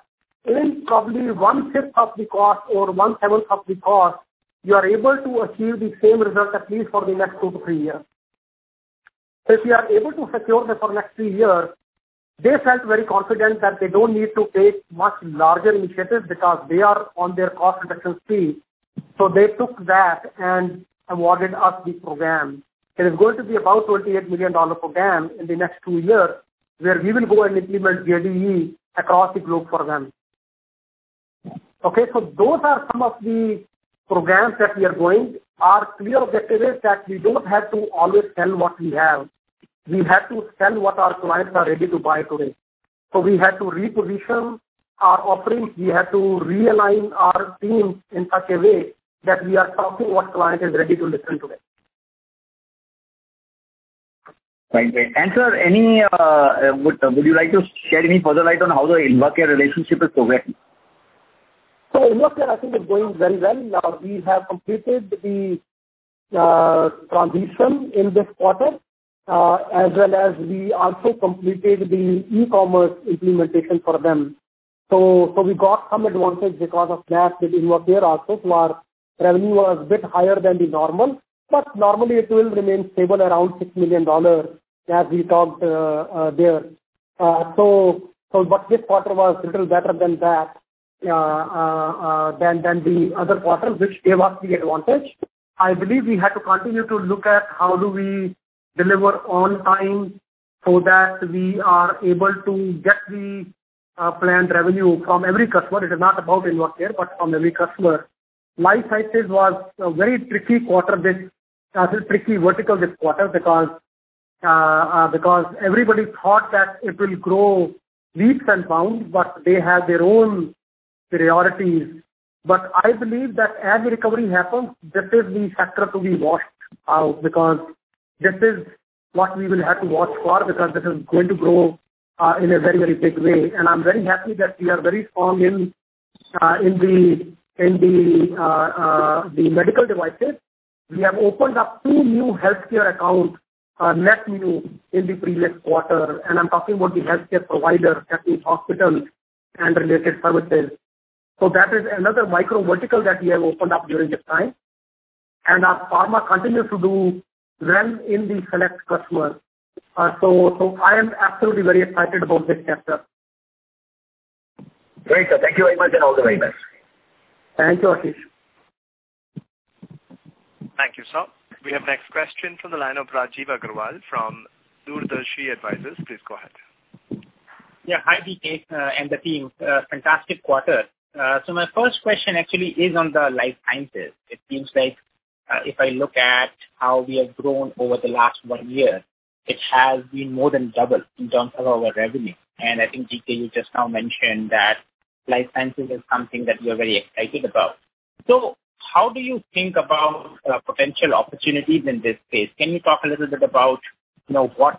in probably one-fifth of the cost or one-seventh of the cost, you are able to achieve the same result at least for the next two to three years. So if you are able to secure them for the next three years, they felt very confident that they don't need to take much larger initiatives because they are on their cost reduction spree. So they took that and awarded us the program. It is going to be about twenty-eight million dollars program in the next two years, where we will go and implement J D E across the globe for them. Okay, so those are some of the programs that we are going. Our clear objective is that we don't have to always sell what we have. We have to sell what our clients are ready to buy today. So we have to reposition our offerings. We have to realign our teams in such a way that we are talking what client is ready to listen today. Right, right. And sir, any uh, would would you like to shed any further light on how the Invacare relationship is progressing? So Invacare, I think, is going very well. Now we have completed the uh, transition in this quarter, uh, as well as we also completed the e-commerce implementation for them. So, so we got some advantage because of that with Invacare also. So our revenue was a bit higher than the normal, but normally it will remain stable around six million dollars as we talked uh, uh, there. Uh, so, so but this quarter was a little better than that. Uh, uh, uh, than, than the other quarters, which gave us the advantage. I believe we had to continue to look at how do we deliver on time so that we are able to get the uh, planned revenue from every customer. It is not about Invacare, but from every customer. Life Sciences was a very tricky quarter, this uh, tricky vertical this quarter because uh, uh, because everybody thought that it will grow leaps and bounds, but they have their own priorities. But I believe that as the recovery happens, this is the sector to be watched out because this is what we will have to watch for because this is going to grow uh, in a very, very big way. And I'm very happy that we are very strong in uh, in the in the uh, uh, the medical devices. We have opened up two new healthcare accounts, uh, net new in the previous quarter. And I'm talking about the healthcare providers, that means hospitals and related services. So that is another micro vertical that we have opened up during this time. And our pharma continues to do well in the select customers. Uh, so, so I am absolutely very excited about this sector. Great, sir. Thank you very much and all the very best. Thank you, Ashish. Thank you, sir. We have next question from the line of Rajiv Agarwal from Doordarshi Advisors. Please go ahead. Yeah, hi D K uh, and the team. Uh, fantastic quarter. Uh, so my first question actually is on the life sciences. It seems like uh, if I look at how we have grown over the last one year, it has been more than double in terms of our revenue. And I think D K, you just now mentioned that life sciences is something that you are very excited about. So how do you think about uh, potential opportunities in this space? Can you talk a little bit about, you know, what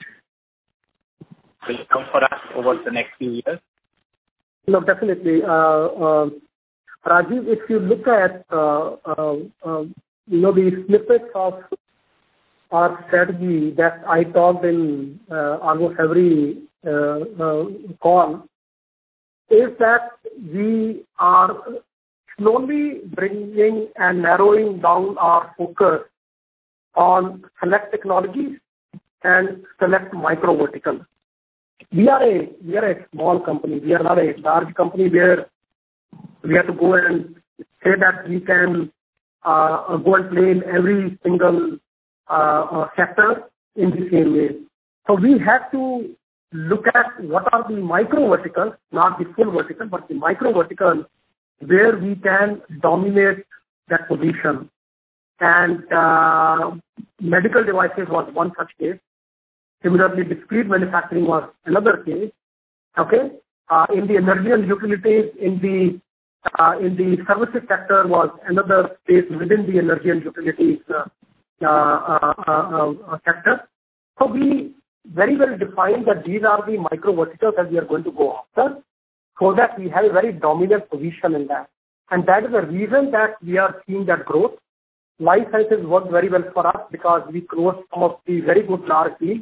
will come for us over the next few years? No, definitely. Uh, uh, Rajiv, if you look at, uh, uh, uh, you know, the snippets of our strategy that I talked in uh, almost every uh, uh, call, is that we are slowly bringing and narrowing down our focus on select technologies and select micro verticals. We are a we are a small company. We are not a large company where we have to go and say that we can uh, go and play in every single uh, uh, sector in the same way. So we have to look at what are the micro verticals, not the full vertical, but the micro verticals where we can dominate that position. And uh, medical devices was one such case. Similarly, discrete manufacturing was another case. Okay, uh, in the energy and utilities, in the uh, in the services sector was another space within the energy and utilities uh, uh, uh, uh, uh, sector. So we very well defined that these are the micro verticals that we are going to go after, so that we have a very dominant position in that. And that is the reason that we are seeing that growth. Life Sciences worked very well for us because we closed some of the very good large deals.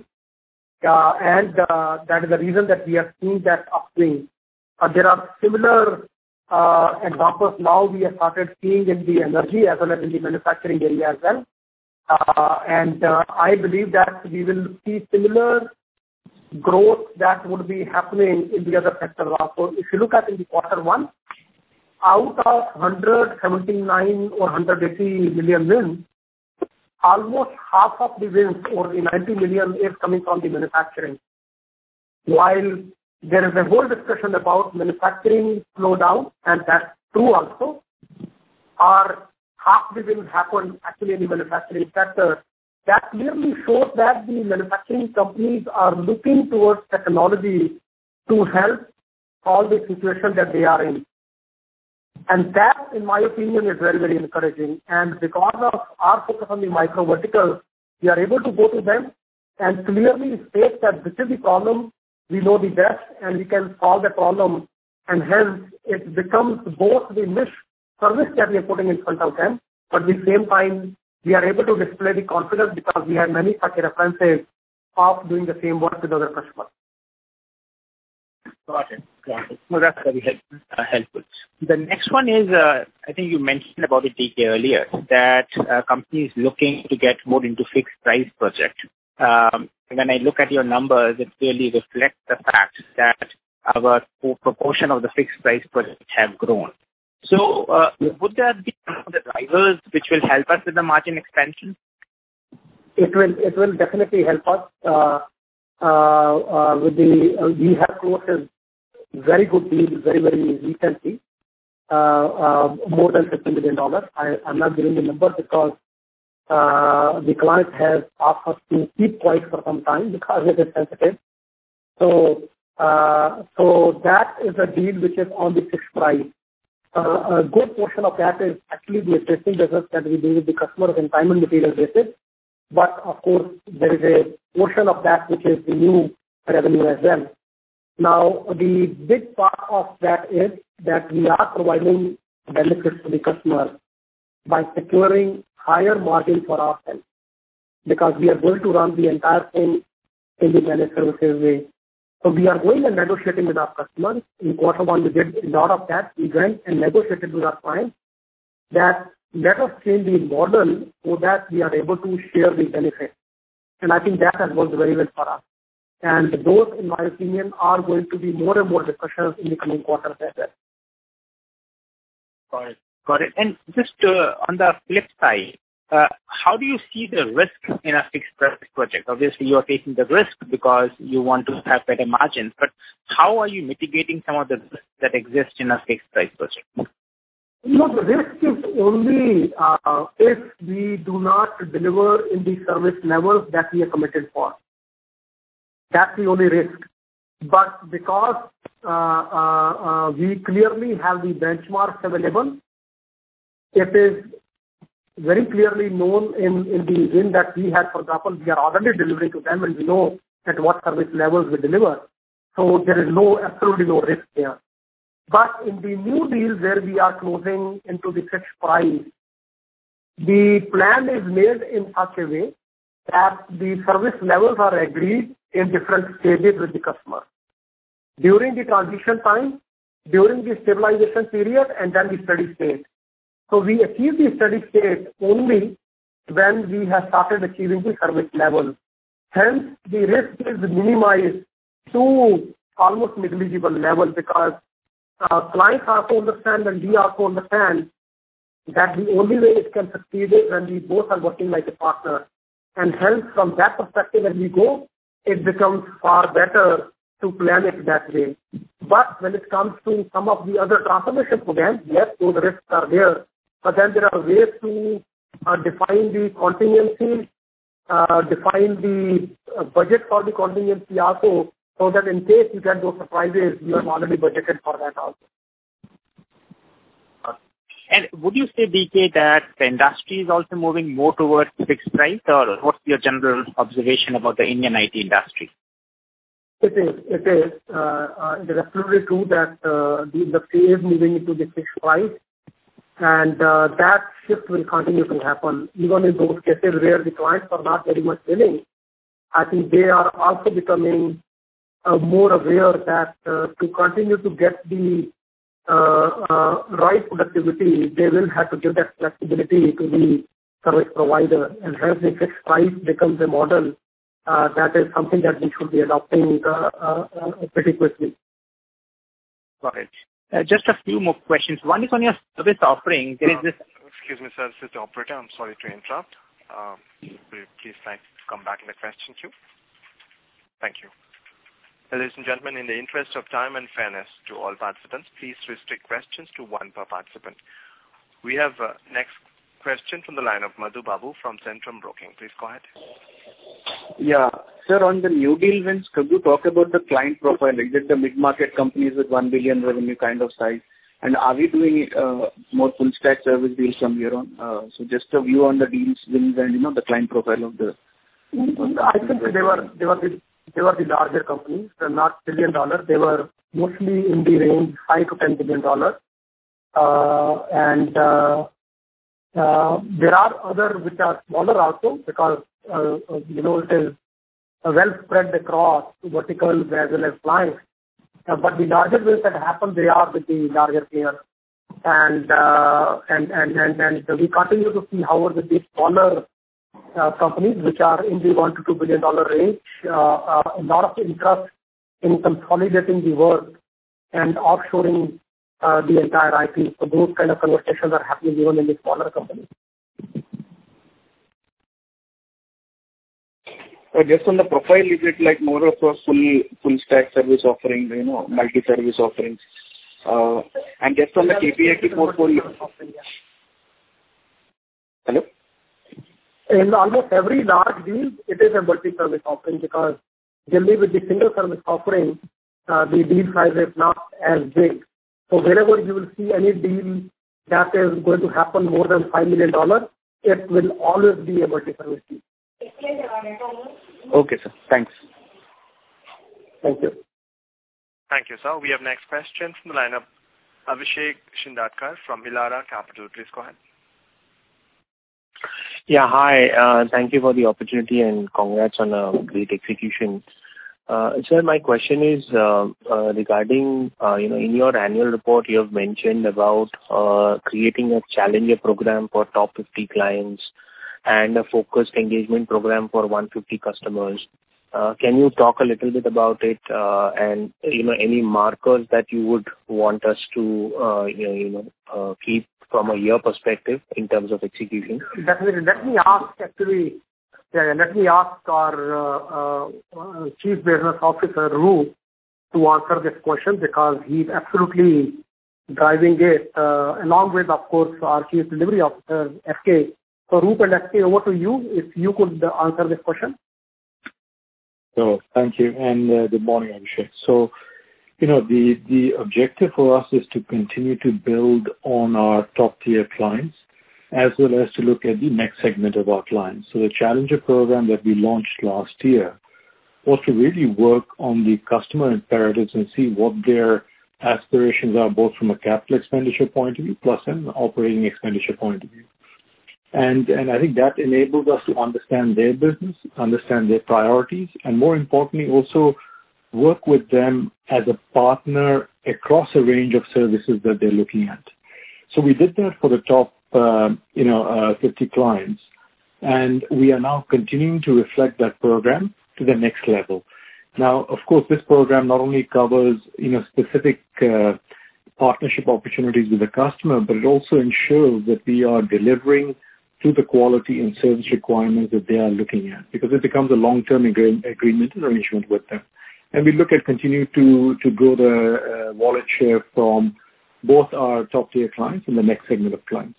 Uh, and uh, that is the reason that we are seeing that upswing. Uh, there are similar uh, examples now we have started seeing in the energy as well as in the manufacturing area as well. Uh, and uh, I believe that we will see similar growth that would be happening in the other sectors also. If you look at in the quarter one, out of one hundred seventy-nine or one hundred eighty million wins, almost half of the wins or the ninety million is coming from the manufacturing. While there is a whole discussion about manufacturing slowdown, and that's true also, our half the wins happened actually in the manufacturing sector. That clearly shows that the manufacturing companies are looking towards technology to help all the situations that they are in. And that, in my opinion, is very, very encouraging. And because of our focus on the micro verticals, we are able to go to them and clearly state that this is the problem, we know the best, and we can solve the problem. And hence, it becomes both the niche service that we are putting in front of them, but at the same time, we are able to display the confidence because we have many such references of doing the same work with other customers. Got it. Got it. Well, that's very help, uh, helpful. The next one is, uh, I think you mentioned about it, D K, earlier, that uh, companies looking to get more into fixed price project. Um, when I look at your numbers, it really reflects the fact that our proportion of the fixed price projects have grown. So, uh, would that be one of the drivers which will help us with the margin expansion? It will. It will definitely help us. Uh, uh, uh, with the uh, we have closed a very good deal very very recently, uh, uh, more than fifty million dollars. I am not giving the number because uh, the client has asked us to keep quiet for some time because it is sensitive. So, uh, so that is a deal which is on the fixed price. Uh, a good portion of that is actually the existing business that we do with the customers in time and material basis. But of course, there is a portion of that which is the new revenue as well. Now, the big part of that is that we are providing benefits to the customer by securing higher margin for ourselves, because we are going to run the entire thing in the managed services way. So we are going and negotiating with our customers. In quarter one, we did a lot of that. We went and negotiated with our clients that let us change the model so that we are able to share the benefits. And I think that has worked very well for us. And those, in my opinion, are going to be more and more discussions in the coming quarters as well. Got it. Got it. And just uh, on the flip side, Uh, how do you see the risk in a fixed price project? Obviously, you are taking the risk because you want to have better margins, but how are you mitigating some of the risks that exist in a fixed price project? No, the risk is only uh, if we do not deliver in the service levels that we are committed for. That's the only risk. But because uh, uh, uh, we clearly have the benchmarks available, it is very clearly known in, in the win that we had. For example, we are already delivering to them and we know at what service levels we deliver. So there is no, absolutely no risk there. But in the new deals where we are closing into the fixed price, the plan is made in such a way that the service levels are agreed in different stages with the customer. During the transition time, during the stabilization period, and then the steady state. So we achieve the steady state only when we have started achieving the service level. Hence, the risk is minimized to almost negligible level because uh, clients also understand and we also understand that the only way it can succeed is when we both are working like a partner. And hence, from that perspective, when we go, it becomes far better to plan it that way. But when it comes to some of the other transformation programs, yes, those risks are there. But then there are ways to uh, define the contingency, uh, define the uh, budget for the contingency also, so that in case you get those surprises, you have already budgeted for that also. And would you say, D K, that the industry is also moving more towards fixed price, or what's your general observation about the Indian I T industry? It is. It is. Uh, uh, it is absolutely true that uh, the industry is moving into the fixed price. And uh, that shift will continue to happen. Even in those cases where the clients are not very much willing, I think they are also becoming uh, more aware that uh, to continue to get the uh, uh, right productivity, they will have to give that flexibility to the service provider, and hence the fixed price becomes a model. Uh, that is something that we should be adopting uh, uh, uh, pretty quickly. Got it. Uh, just a few more questions. One is on your service offering. There is this. Excuse me, sir. This is the operator. I'm sorry to interrupt. Uh, please like come back in the question queue. Thank you. Ladies and gentlemen, in the interest of time and fairness to all participants, please restrict questions to one per participant. We have uh, next question from the line of Madhu Babu from Centrum Broking. Please go ahead. Yeah. Sir, on the new deal wins, could you talk about the client profile? Is it the mid-market companies with one billion revenue kind of size? And are we doing uh, more full stack service deals from here on? Uh, so just a view on the deals wins and, you know, the client profile of the... I think they were, they were the They were the larger companies, not billion dollar. They were mostly in the range five to ten billion dollars. Uh, and uh, uh, there are other which are smaller also because uh, you know it is well spread across verticals as well as clients. Uh, but the larger wins that happen, they are with the larger players. And uh, and, and and and we continue to see, however, with the smaller Uh, companies which are in the one to two billion dollar range, uh, uh, a lot of interest in consolidating the work and offshoring uh, the entire I T. So those kind of conversations are happening even in the smaller companies. Uh, just on the profile, is it like more of a full full stack service offering, you know, multi-service offerings? Uh, and just on the K P I T portfolio. Hello? In almost every large deal, it is a multi-service offering because generally with the single service offering, uh, the deal size is not as big. So wherever you will see any deal that is going to happen more than five million dollars, it will always be a multi-service deal. Okay, sir. Thanks. Thank you. Thank you, sir. We have next question from the line of Abhishek Shindadkar from Elara Capital. Please go ahead. Yeah, hi. Uh, thank you for the opportunity and congrats on a great execution. Uh, sir, my question is uh, uh, regarding, uh, you know, in your annual report, you have mentioned about uh, creating a challenger program for top fifty clients and a focused engagement program for one hundred fifty customers. Uh, can you talk a little bit about it uh, and, you know, any markers that you would want us to, uh, you know, you know uh, keep from a year perspective in terms of execution? Definitely. Let me ask actually, yeah, let me ask our uh, uh, Chief Business Officer, Roop, to answer this question because he's absolutely driving it, uh, along with, of course, our Chief Delivery Officer, F K. So, Roop and F K, over to you, if you could uh, answer this question. So, thank you, and uh, good morning, Abhishek. So, You know, the, the objective for us is to continue to build on our top-tier clients as well as to look at the next segment of our clients. So the Challenger program that we launched last year was to really work on the customer imperatives and see what their aspirations are, both from a capital expenditure point of view plus an operating expenditure point of view. And, and I think that enables us to understand their business, understand their priorities, and more importantly also work with them as a partner across a range of services that they're looking at. So we did that for the top, uh, you know, uh, fifty clients, and we are now continuing to reflect that program to the next level. Now, of course, this program not only covers, you know, specific uh, partnership opportunities with the customer, but it also ensures that we are delivering to the quality and service requirements that they are looking at, because it becomes a long-term agree- agreement and arrangement with them. And we look at continue to, to grow the uh, wallet share from both our top-tier clients and the next segment of clients.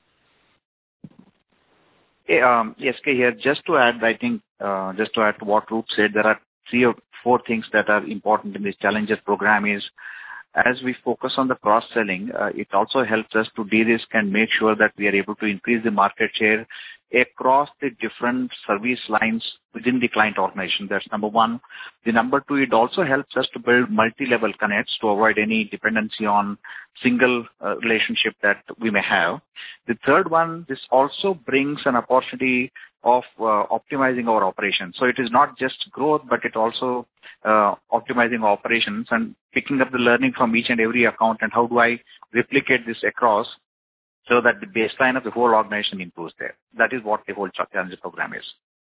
Hey, um, S K here. Just to add, I think, uh, just to add to what Roop said, there are three or four things that are important in this Challenger program is, as we focus on the cross-selling, uh, it also helps us to de-risk and make sure that we are able to increase the market share across the different service lines within the client organization. That's number one. The number two, it also helps us to build multi-level connects to avoid any dependency on single uh, relationship that we may have. The third one, this also brings an opportunity of uh, optimizing our operations. So it is not just growth, but it also uh, optimizing operations and picking up the learning from each and every account and how do I replicate this across so that the baseline of the whole organization improves there. That is what the whole Challenger program is.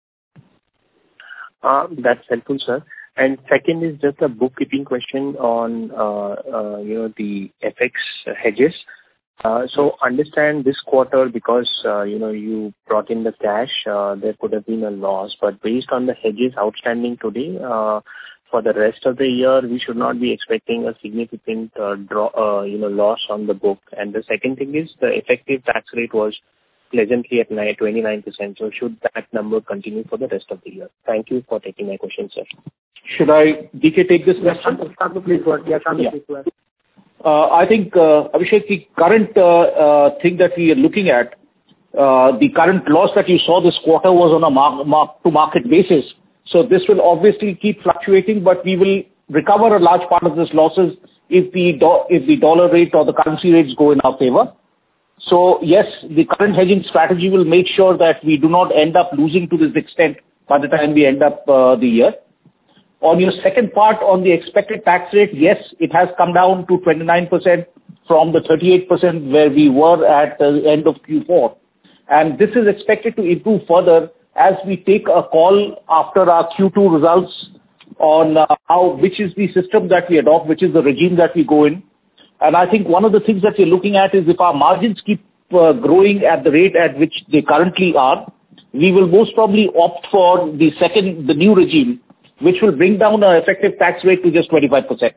Uh, that's helpful, sir. And second is just a bookkeeping question on, uh, uh, you know, the F X hedges. Uh, so understand this quarter because, uh, you know, you brought in the cash, uh, there could have been a loss, but based on the hedges outstanding today, uh, for the rest of the year, we should not be expecting a significant uh, draw, uh, you know, loss on the book. And the second thing is the effective tax rate was pleasantly at twenty-nine percent. So should that number continue for the rest of the year? Thank you for taking my question, sir. Should I, D K, take this question? Shantu, please go ahead. Yeah, Shantu, Yeah. please go ahead. Uh, I think, uh, Abhishek, the current uh, uh, thing that we are looking at, uh, the current loss that you saw this quarter was on a mark, mark to market basis. So this will obviously keep fluctuating, but we will recover a large part of these losses if the do- if the dollar rate or the currency rates go in our favor. So yes, the current hedging strategy will make sure that we do not end up losing to this extent by the time we end up uh, the year. On your second part on the expected tax rate, yes, it has come down to twenty-nine percent from the thirty-eight percent where we were at the end of Q four. And this is expected to improve further as we take a call after our Q two results on uh, how, which is the system that we adopt, which is the regime that we go in. And I think one of the things that we're looking at is if our margins keep uh, growing at the rate at which they currently are, we will most probably opt for the second, the new regime, which will bring down our effective tax rate to just twenty-five percent.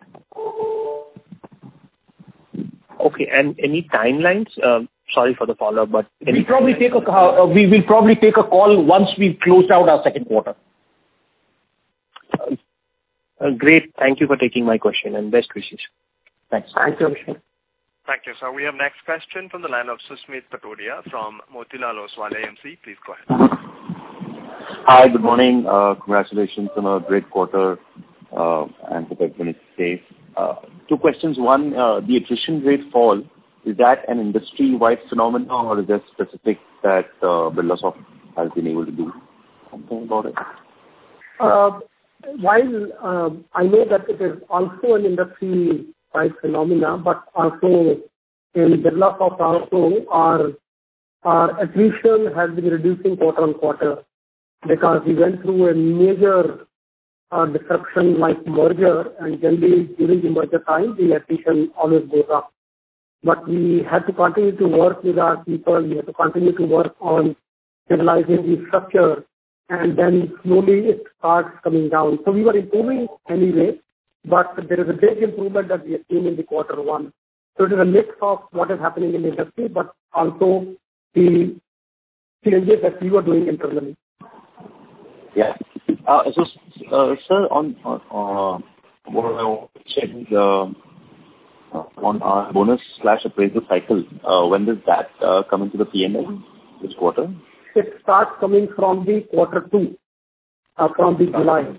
Okay, and any timelines? Uh, sorry for the follow-up, but we probably take a uh, we will probably take a call once we've closed out our second quarter. Uh, uh, great. Thank you for taking my question and best wishes. Thanks. Thank you, Abhishek. Thank you, sir. We have next question from the line of Susmit Patodia from Motilal Oswal A M C. Please go ahead. Hi, good morning. Uh, congratulations on a great quarter uh, and hope everyone is safe. Uh, two questions. One, uh, the attrition rate fall, is that an industry-wide phenomenon or is that specific that uh, Birlasoft has been able to do something about it? Uh, while uh, I know that it is also an industry-wide phenomena, but also in Birlasoft also our, our attrition has been reducing quarter on quarter because we went through a major uh, disruption like merger, and generally during the merger time the attrition always goes up. But we had to continue to work with our people, we had to continue to work on stabilizing the structure, and then slowly it starts coming down. So we were improving anyway, but there is a big improvement that we have seen in the quarter one. So it is a mix of what is happening in the industry, but also the changes that we were doing internally. Yeah. Uh, so, uh, sir, on, on uh, what I want to check is uh, on our bonus slash appraisal cycle, uh, when does that uh, come into the P and L? Which quarter? It starts coming from the quarter two, uh, from the July.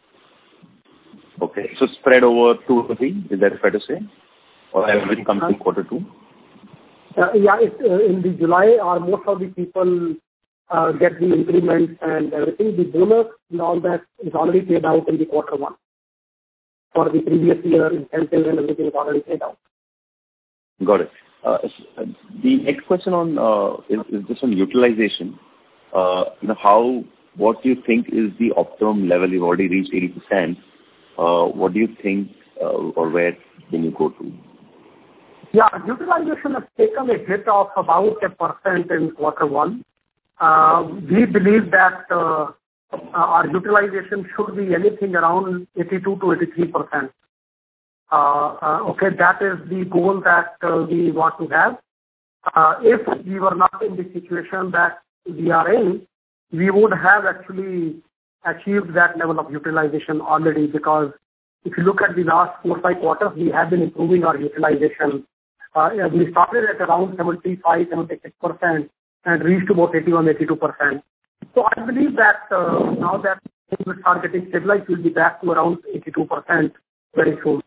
Okay. So spread over two or three, is that fair to say? Or everything comes in quarter two? Uh, yeah, it, uh, in the July, are most of the people uh, get the increments and everything. The bonus and all that is already paid out in the quarter one. For the previous year, incentives and everything is already paid out. Got it. Uh, the next question on uh, is, is just on utilization. Uh, you know, how, what do you think is the optimum level? You've already reached eighty percent. Uh, what do you think uh, or where can you go to? Yeah, utilization has taken a hit of about a percent in quarter one. Uh, we believe that uh, our utilization should be anything around eighty-two to eighty-three percent. Uh, uh, okay, that is the goal that uh, we want to have. Uh, if we were not in the situation that we are in, we would have actually achieved that level of utilization already, because if you look at the last four or five quarters, we have been improving our utilization. Uh, we started at around seventy-five, seventy-six percent, and reached about eighty-one, eighty-two percent. So I believe that uh, now that things will start getting stabilized, we'll be back to around eighty-two percent very soon.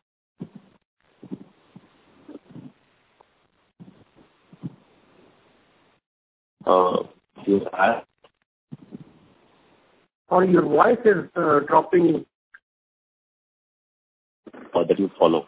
Uh, you have? Sorry, your voice is uh, dropping. Or that you follow?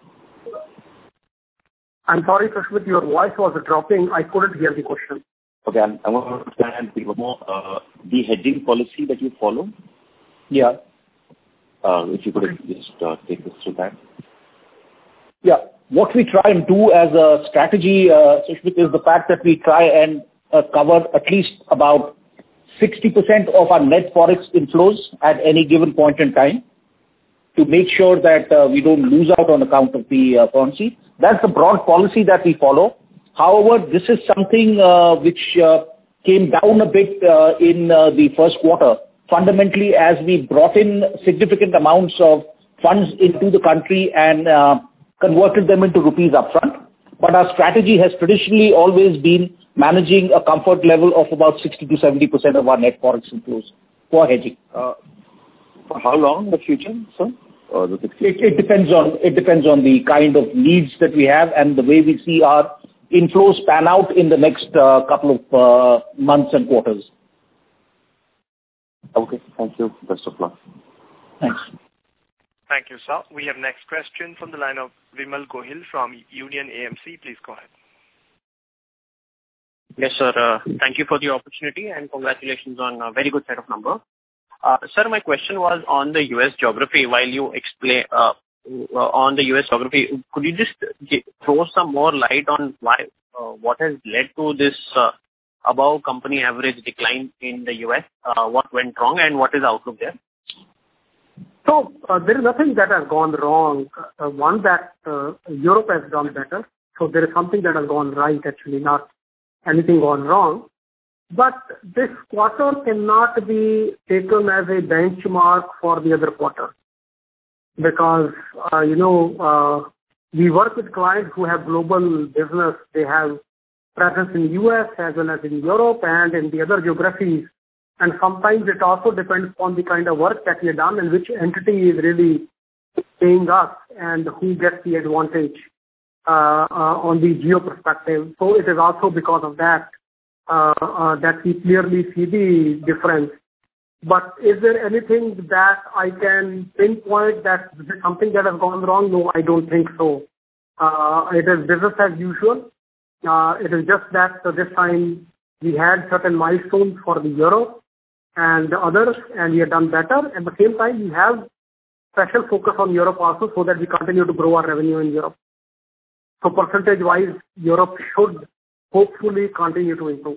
I'm sorry, Sushmit, your voice was dropping. I couldn't hear the question. Okay, I'm, I'm going to understand a bit more. Uh, the hedging policy that you follow? Yeah. Uh, if you could just uh, take us through that. Yeah. What we try and do as a strategy, uh, Sushmit, is the fact that we try and uh, cover at least about sixty percent of our net forex inflows at any given point in time to make sure that uh, we don't lose out on account of the uh, currency. That's the broad policy that we follow. However, this is something uh, which uh, came down a bit uh, in uh, the first quarter, fundamentally as we brought in significant amounts of funds into the country and uh, converted them into rupees upfront. But our strategy has traditionally always been managing a comfort level of about sixty to seventy percent of our net forex inflows for hedging. Uh, for how long in the future, sir? Or the it, it depends on it depends on the kind of needs that we have and the way we see our inflows pan out in the next uh, couple of uh, months and quarters. Okay, thank you. Best of luck. Thanks. Thank you, sir. We have next question from the line of Vimal Gohil from Union A M C. Please go ahead. Yes, sir. Uh, thank you for the opportunity and congratulations on a very good set of numbers. Uh, sir, my question was on the U S geography. While you explain uh, uh, on the U S geography, could you just get, throw some more light on why, uh, what has led to this uh, above company average decline in the U S? Uh, what went wrong and what is the outlook there? So uh, there is nothing that has gone wrong. Uh, one that uh, Europe has done better. So there is something that has gone right, actually, not anything gone wrong. But this quarter cannot be taken as a benchmark for the other quarter. Because, uh, you know, uh, we work with clients who have global business. They have presence in the U S as well as in Europe and in the other geographies. And sometimes it also depends on the kind of work that we have done and which entity is really paying us and who gets the advantage uh, uh, on the geo perspective. So it is also because of that uh, uh, that we clearly see the difference. But is there anything that I can pinpoint that this is something that has gone wrong? No, I don't think so. Uh, it is business as usual. Uh, it is just that uh, this time we had certain milestones for the Europe and the others, and we have done better. At the same time, we have special focus on Europe also so that we continue to grow our revenue in Europe. So percentage-wise, Europe should hopefully continue to improve.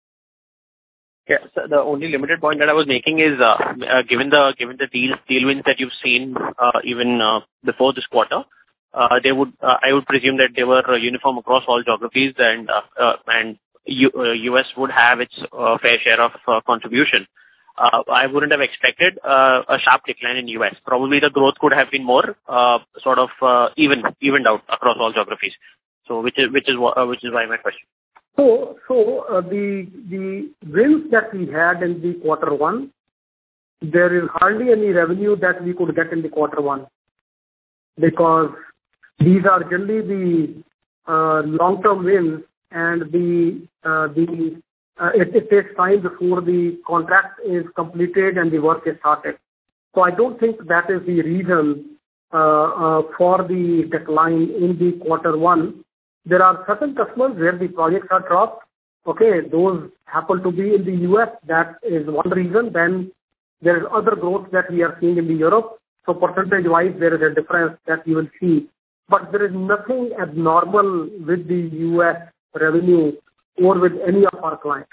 Yeah, so the only limited point that I was making is, uh, uh, given the given the deal deal wins that you've seen uh, even uh, before this quarter, uh, they would uh, I would presume that they were uh, uniform across all geographies, and uh, uh, and U, uh, U S would have its uh, fair share of uh, contribution. Uh, I wouldn't have expected uh, a sharp decline in U S. Probably the growth could have been more uh, sort of uh, even evened out across all geographies. So which is which is uh, which is why my question. So, so uh, the the wins that we had in the quarter one, there is hardly any revenue that we could get in the quarter one, because these are generally the uh, long-term wins, and the uh, the uh, it, it takes time before the contract is completed and the work is started. So I don't think that is the reason uh, uh, for the decline in the quarter one. There are certain customers where the projects are dropped. Okay, those happen to be in the U S. That is one reason. Then there is other growth that we are seeing in the Europe. So percentage-wise, there is a difference that you will see. But there is nothing abnormal with the U S revenue or with any of our clients.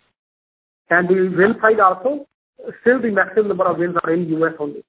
And the win side also, still the maximum number of wins are in U S only.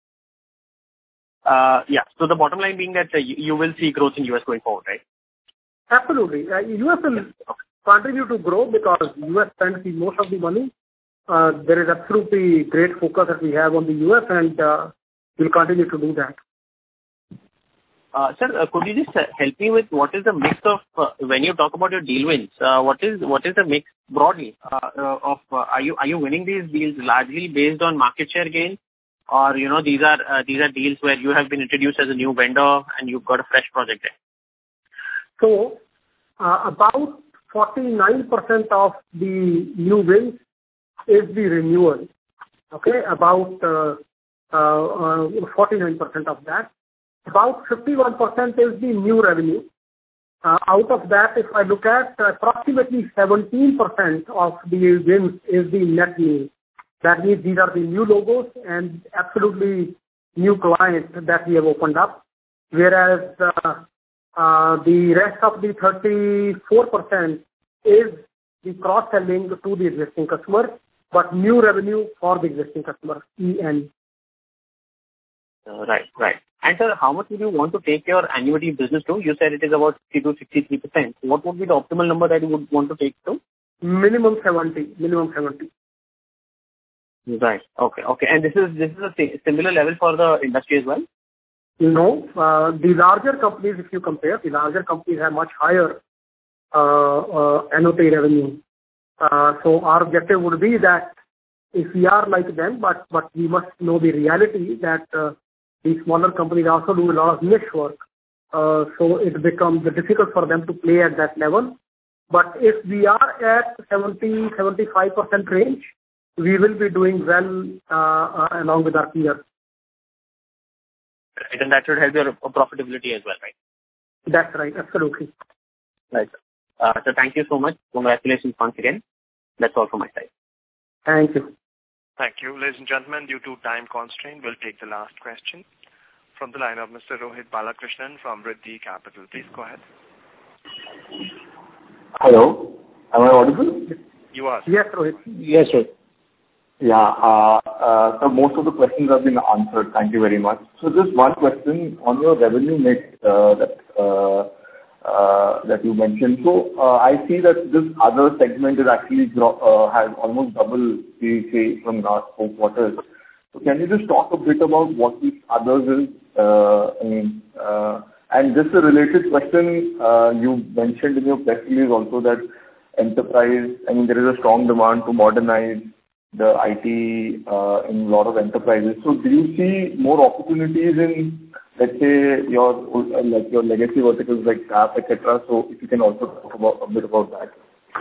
Uh, yeah. So the bottom line being that uh, you, you will see growth in U S going forward, right? Absolutely. Uh, U S will continue to grow because U S spends the most of the money. Uh, there is absolutely great focus that we have on the U S, and uh, we'll continue to do that. Uh, Sir, uh, could you just uh, help me with what is the mix of, uh, when you talk about your deal wins, uh, what is what is the mix broadly uh, uh, of, uh, are you are you winning these deals largely based on market share gains, or, you know, these are uh, these are deals where you have been introduced as a new vendor and you've got a fresh project there? So, uh, about forty-nine percent of the new wins is the renewal. Okay, about uh, uh, uh, forty-nine percent of that. About fifty-one percent is the new revenue. Uh, out of that, if I look at uh, approximately seventeen percent of the wins is the net new. That means these are the new logos and absolutely new clients that we have opened up. Whereas uh, uh, the rest of the thirty-four percent is the cross-selling to the existing customer, but new revenue for the existing customer, E N. Uh, right, right. And sir, how much would you want to take your annuity business to? You said it is about sixty to sixty-three percent. What would be the optimal number that you would want to take to? Minimum seventy. Minimum seventy. Right. Okay. Okay. And this is this is a similar level for the industry as well? No. Uh, the larger companies, if you compare, the larger companies have much higher uh, uh, annuity revenue. Uh, so our objective would be that if we are like them, but but we must know the reality that uh, these smaller companies also do a lot of niche work. Uh, so it becomes difficult for them to play at that level. But if we are at seventy to seventy-five percent range, we will be doing well uh, uh, along with our peers. Right, and that should help your profitability as well, right? That's right, absolutely. Right. Uh, so thank you so much. Congratulations once again. That's all from my side. Thank you. Thank you. Ladies and gentlemen, due to time constraint, we'll take the last question from the line of Mister Rohit Balakrishnan from Riddhi Capital. Please go ahead. Hello. Am I audible? You are. Yes, Rohit. Yes, sir. Yeah. Uh, uh, so most of the questions have been answered. Thank you very much. So just one question on your revenue mix uh, that uh, uh, that you mentioned. So uh, I see that this other segment is actually gro- uh, has almost double the say from last four quarters. So can you just talk a bit about what this others is? Uh, I mean, uh, and just a related question. Uh, you mentioned in your press release also that enterprise. I mean, there is a strong demand to modernize the I T uh, in a lot of enterprises. So do you see more opportunities in, let's say, your uh, like your legacy verticals like S A P, et cetera? So if you can also talk about a bit about that.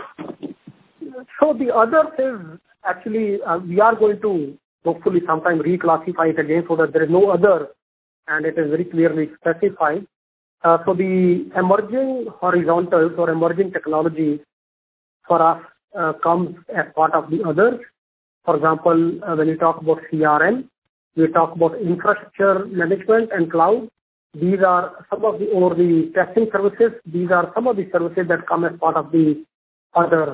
So the other is actually uh, we are going to hopefully sometime reclassify it again so that there is no other and it is very clearly specified. Uh, so the emerging horizontals or emerging technologies for us uh, comes as part of the others. For example, uh, when you talk about C R M, we talk about infrastructure management and cloud. These are some of the, or the testing services, these are some of the services that come as part of the others.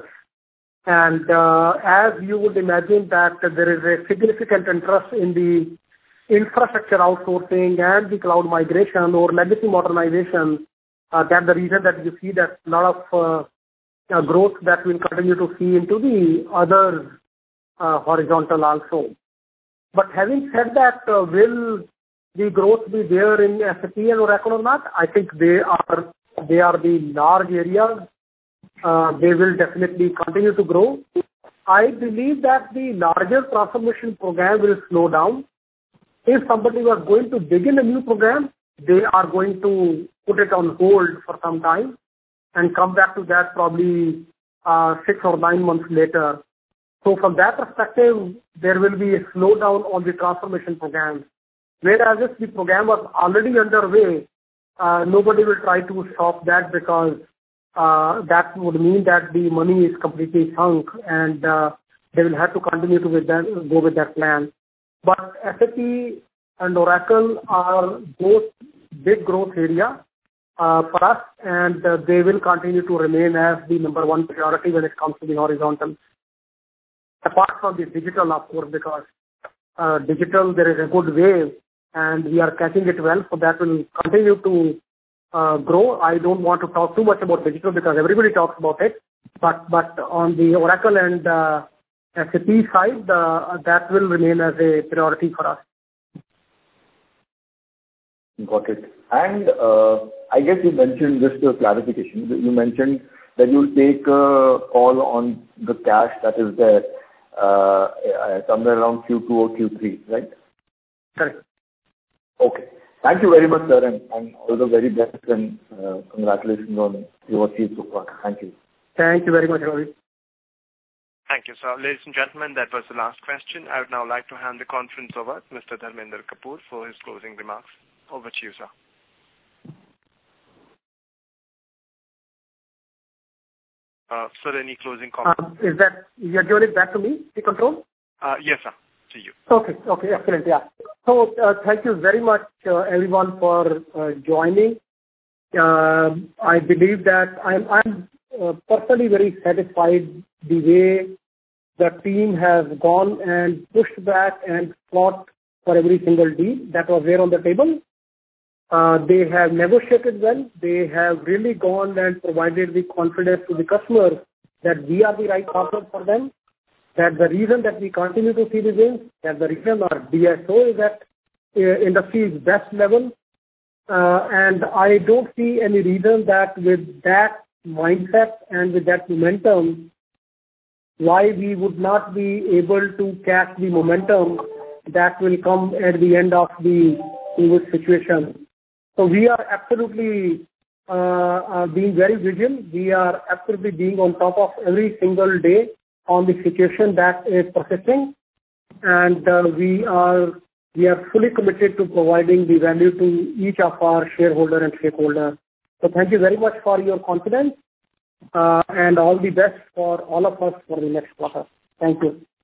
And uh, as you would imagine that there is a significant interest in the infrastructure outsourcing and the cloud migration or legacy modernization, uh, that's the reason that you see that a lot of uh, uh, growth that we'll continue to see into the other uh, horizontal also. But having said that, uh, will the growth be there in S A P and Oracle or not? I think they are they are the large areas. Uh, they will definitely continue to grow. I believe that the larger transformation program will slow down. If somebody was going to begin a new program, they are going to put it on hold for some time and come back to that probably uh, six or nine months later. So from that perspective, there will be a slowdown on the transformation program. Whereas if the program was already underway, uh, nobody will try to stop that because uh, that would mean that the money is completely sunk and uh, they will have to continue to with that, go with that plan. But S A P and Oracle are both big growth area uh, for us, and uh, they will continue to remain as the number one priority when it comes to the horizontal. Apart from the digital, of course, because uh, digital, there is a good wave, and we are catching it well, so that will continue to uh, grow. I don't want to talk too much about digital because everybody talks about it, but but on the Oracle and uh, S A P side, uh, that will remain as a priority for us. Got it. And uh, I guess you mentioned, just a clarification, you mentioned that you'll take a call on the cash that is there uh, somewhere around Q two or Q three, right? Correct. Okay. Thank you very much, sir, and, and all the very best, and uh, congratulations on your achieved so far. Thank you. Thank you very much, Ravi. Thank you, sir. Ladies and gentlemen, that was the last question. I would now like to hand the conference over to Mister Dharmender Kapoor for his closing remarks. Over to you, sir. Uh, sir, any closing comments? Um, is that, you're giving it back to me, the control? Uh, yes, sir. To you. Okay, okay, excellent, yeah. So, uh, thank you very much, uh, everyone, for uh, joining. Uh, I believe that I'm, I'm uh, personally very satisfied the way the team has gone and pushed back and fought for every single deal that was there on the table. Uh, they have negotiated well. They have really gone and provided the confidence to the customers that we are the right partner for them, that the reason that we continue to see the wins, that the reason our D S O is at uh, industry's best level. Uh, and I don't see any reason that with that mindset and with that momentum, why we would not be able to catch the momentum that will come at the end of the COVID situation. So we are absolutely uh, uh, being very vigilant. We are absolutely being on top of every single day on the situation that is persisting, and uh, we are we are fully committed to providing the value to each of our shareholder and stakeholders. So thank you very much for your confidence, uh, and all the best for all of us for the next quarter. Thank you.